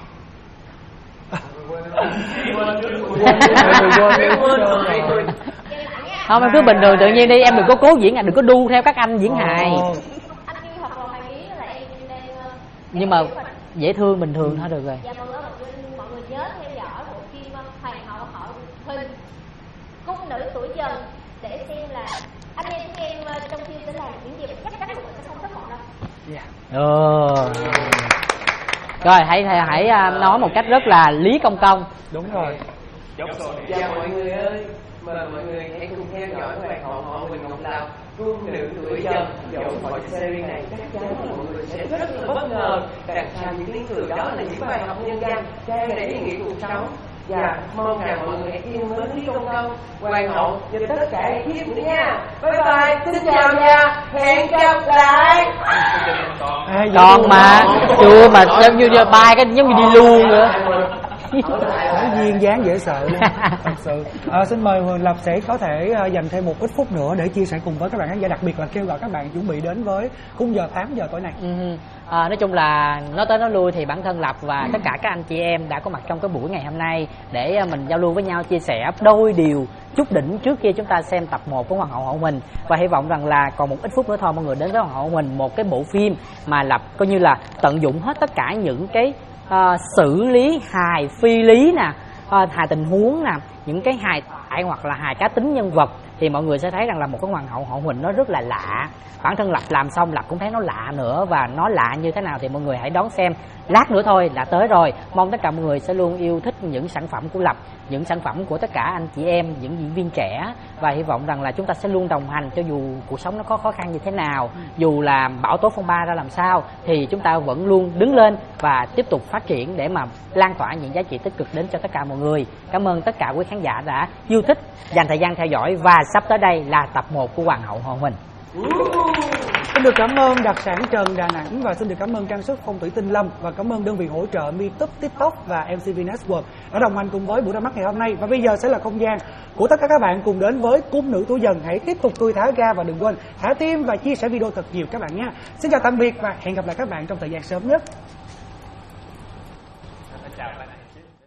Không, em cứ bình thường tự nhiên đi, em đừng có cố diễn, đừng có đu theo các anh diễn hài. anh Duy hoặc là Hoàng Yến là em đang Nhưng mà dễ thương bình thường thôi được rồi. Dạ mọi người nhớ theo dõi bộ phim Hoàng hậu họ Huỳnh, cung nữ tuổi dần, để xem là anh em trong phim sẽ làm những gì, chắc chắn mọi người sẽ không thất vọng đâu. Rồi hãy nói một cách rất là lý công công. Đúng rồi. Chào mọi người ơi, mời mọi người hãy cùng theo dõi Hoàng hậu họ Huỳnh Ngọc Lộc, cung nữ tuổi dần. Dẫu mọi series này chắc chắn là mọi người sẽ rất là bất ngờ. Đằng sau những tiếng cười đó là những bài học nhân văn tràn đầy ý nghĩa cuộc sống. Và mong rằng mọi người hãy yêu mến Lý Công Công, Hoàng hậu và tất cả ekip nữa nha. Bye bye, xin chào và hẹn gặp lại. Còn mà chưa mà giống như bay cái giống như đi luôn nữa. Nói duyên dáng dễ sợ luôn. Thật sự. Xin mời Huỳnh Lập sẽ có thể dành thêm một ít phút nữa để chia sẻ cùng với các bạn khán giả, đặc biệt là kêu gọi các bạn chuẩn bị đến với khung giờ 8 giờ tối nay. Nói chung là nói tới nói lui thì bản thân Lập và tất cả các anh chị em đã có mặt trong cái buổi ngày hôm nay để mình giao lưu với nhau, chia sẻ đôi điều chút đỉnh trước khi chúng ta xem tập 1 của Hoàng hậu Hậu Huỳnh. Và hy vọng rằng là còn một ít phút nữa thôi mọi người đến với Hoàng hậu Hậu Huỳnh, một cái bộ phim mà Lập coi như là tận dụng hết tất cả những cái xử lý hài phi lý nè, hài tình huống nè, những cái hài thoại hoặc là hài cá tính nhân vật, thì mọi người sẽ thấy rằng là một cái Hoàng hậu Hậu Huỳnh nó rất là lạ. Bản thân Lập làm xong Lập cũng thấy nó lạ nữa, và nó lạ như thế nào thì mọi người hãy đón xem. Lát nữa thôi là tới rồi. Mong tất cả mọi người sẽ luôn yêu thích những sản phẩm của Lập, những sản phẩm của tất cả anh chị em, những diễn viên trẻ, và hy vọng rằng là chúng ta sẽ luôn đồng hành cho dù cuộc sống nó có khó khăn như thế nào, dù là bão tố phong ba ra làm sao, thì chúng ta vẫn luôn đứng lên và tiếp tục phát triển để mà lan tỏa những giá trị tích cực đến cho tất cả mọi người. Cảm ơn tất cả quý khán giả đã yêu thích, dành thời gian theo dõi, và sắp tới đây là tập 1 của Hoàng hậu Hậu Huỳnh. Xin được cảm ơn đặc sản Trần Đà Nẵng, và xin được cảm ơn trang sức Phong Thủy Tinh Lâm, và cảm ơn đơn vị hỗ trợ MeTube, TikTok và MCV Network đã đồng hành cùng với buổi ra mắt ngày hôm nay. Và bây giờ sẽ là không gian của tất cả các bạn cùng đến với cung nữ tuổi dần. Hãy tiếp tục tươi thả ga và đừng quên thả tim và chia sẻ video thật nhiều các bạn nhé. Xin chào tạm biệt và hẹn gặp lại các bạn trong thời gian sớm nhất. Chào các bạn.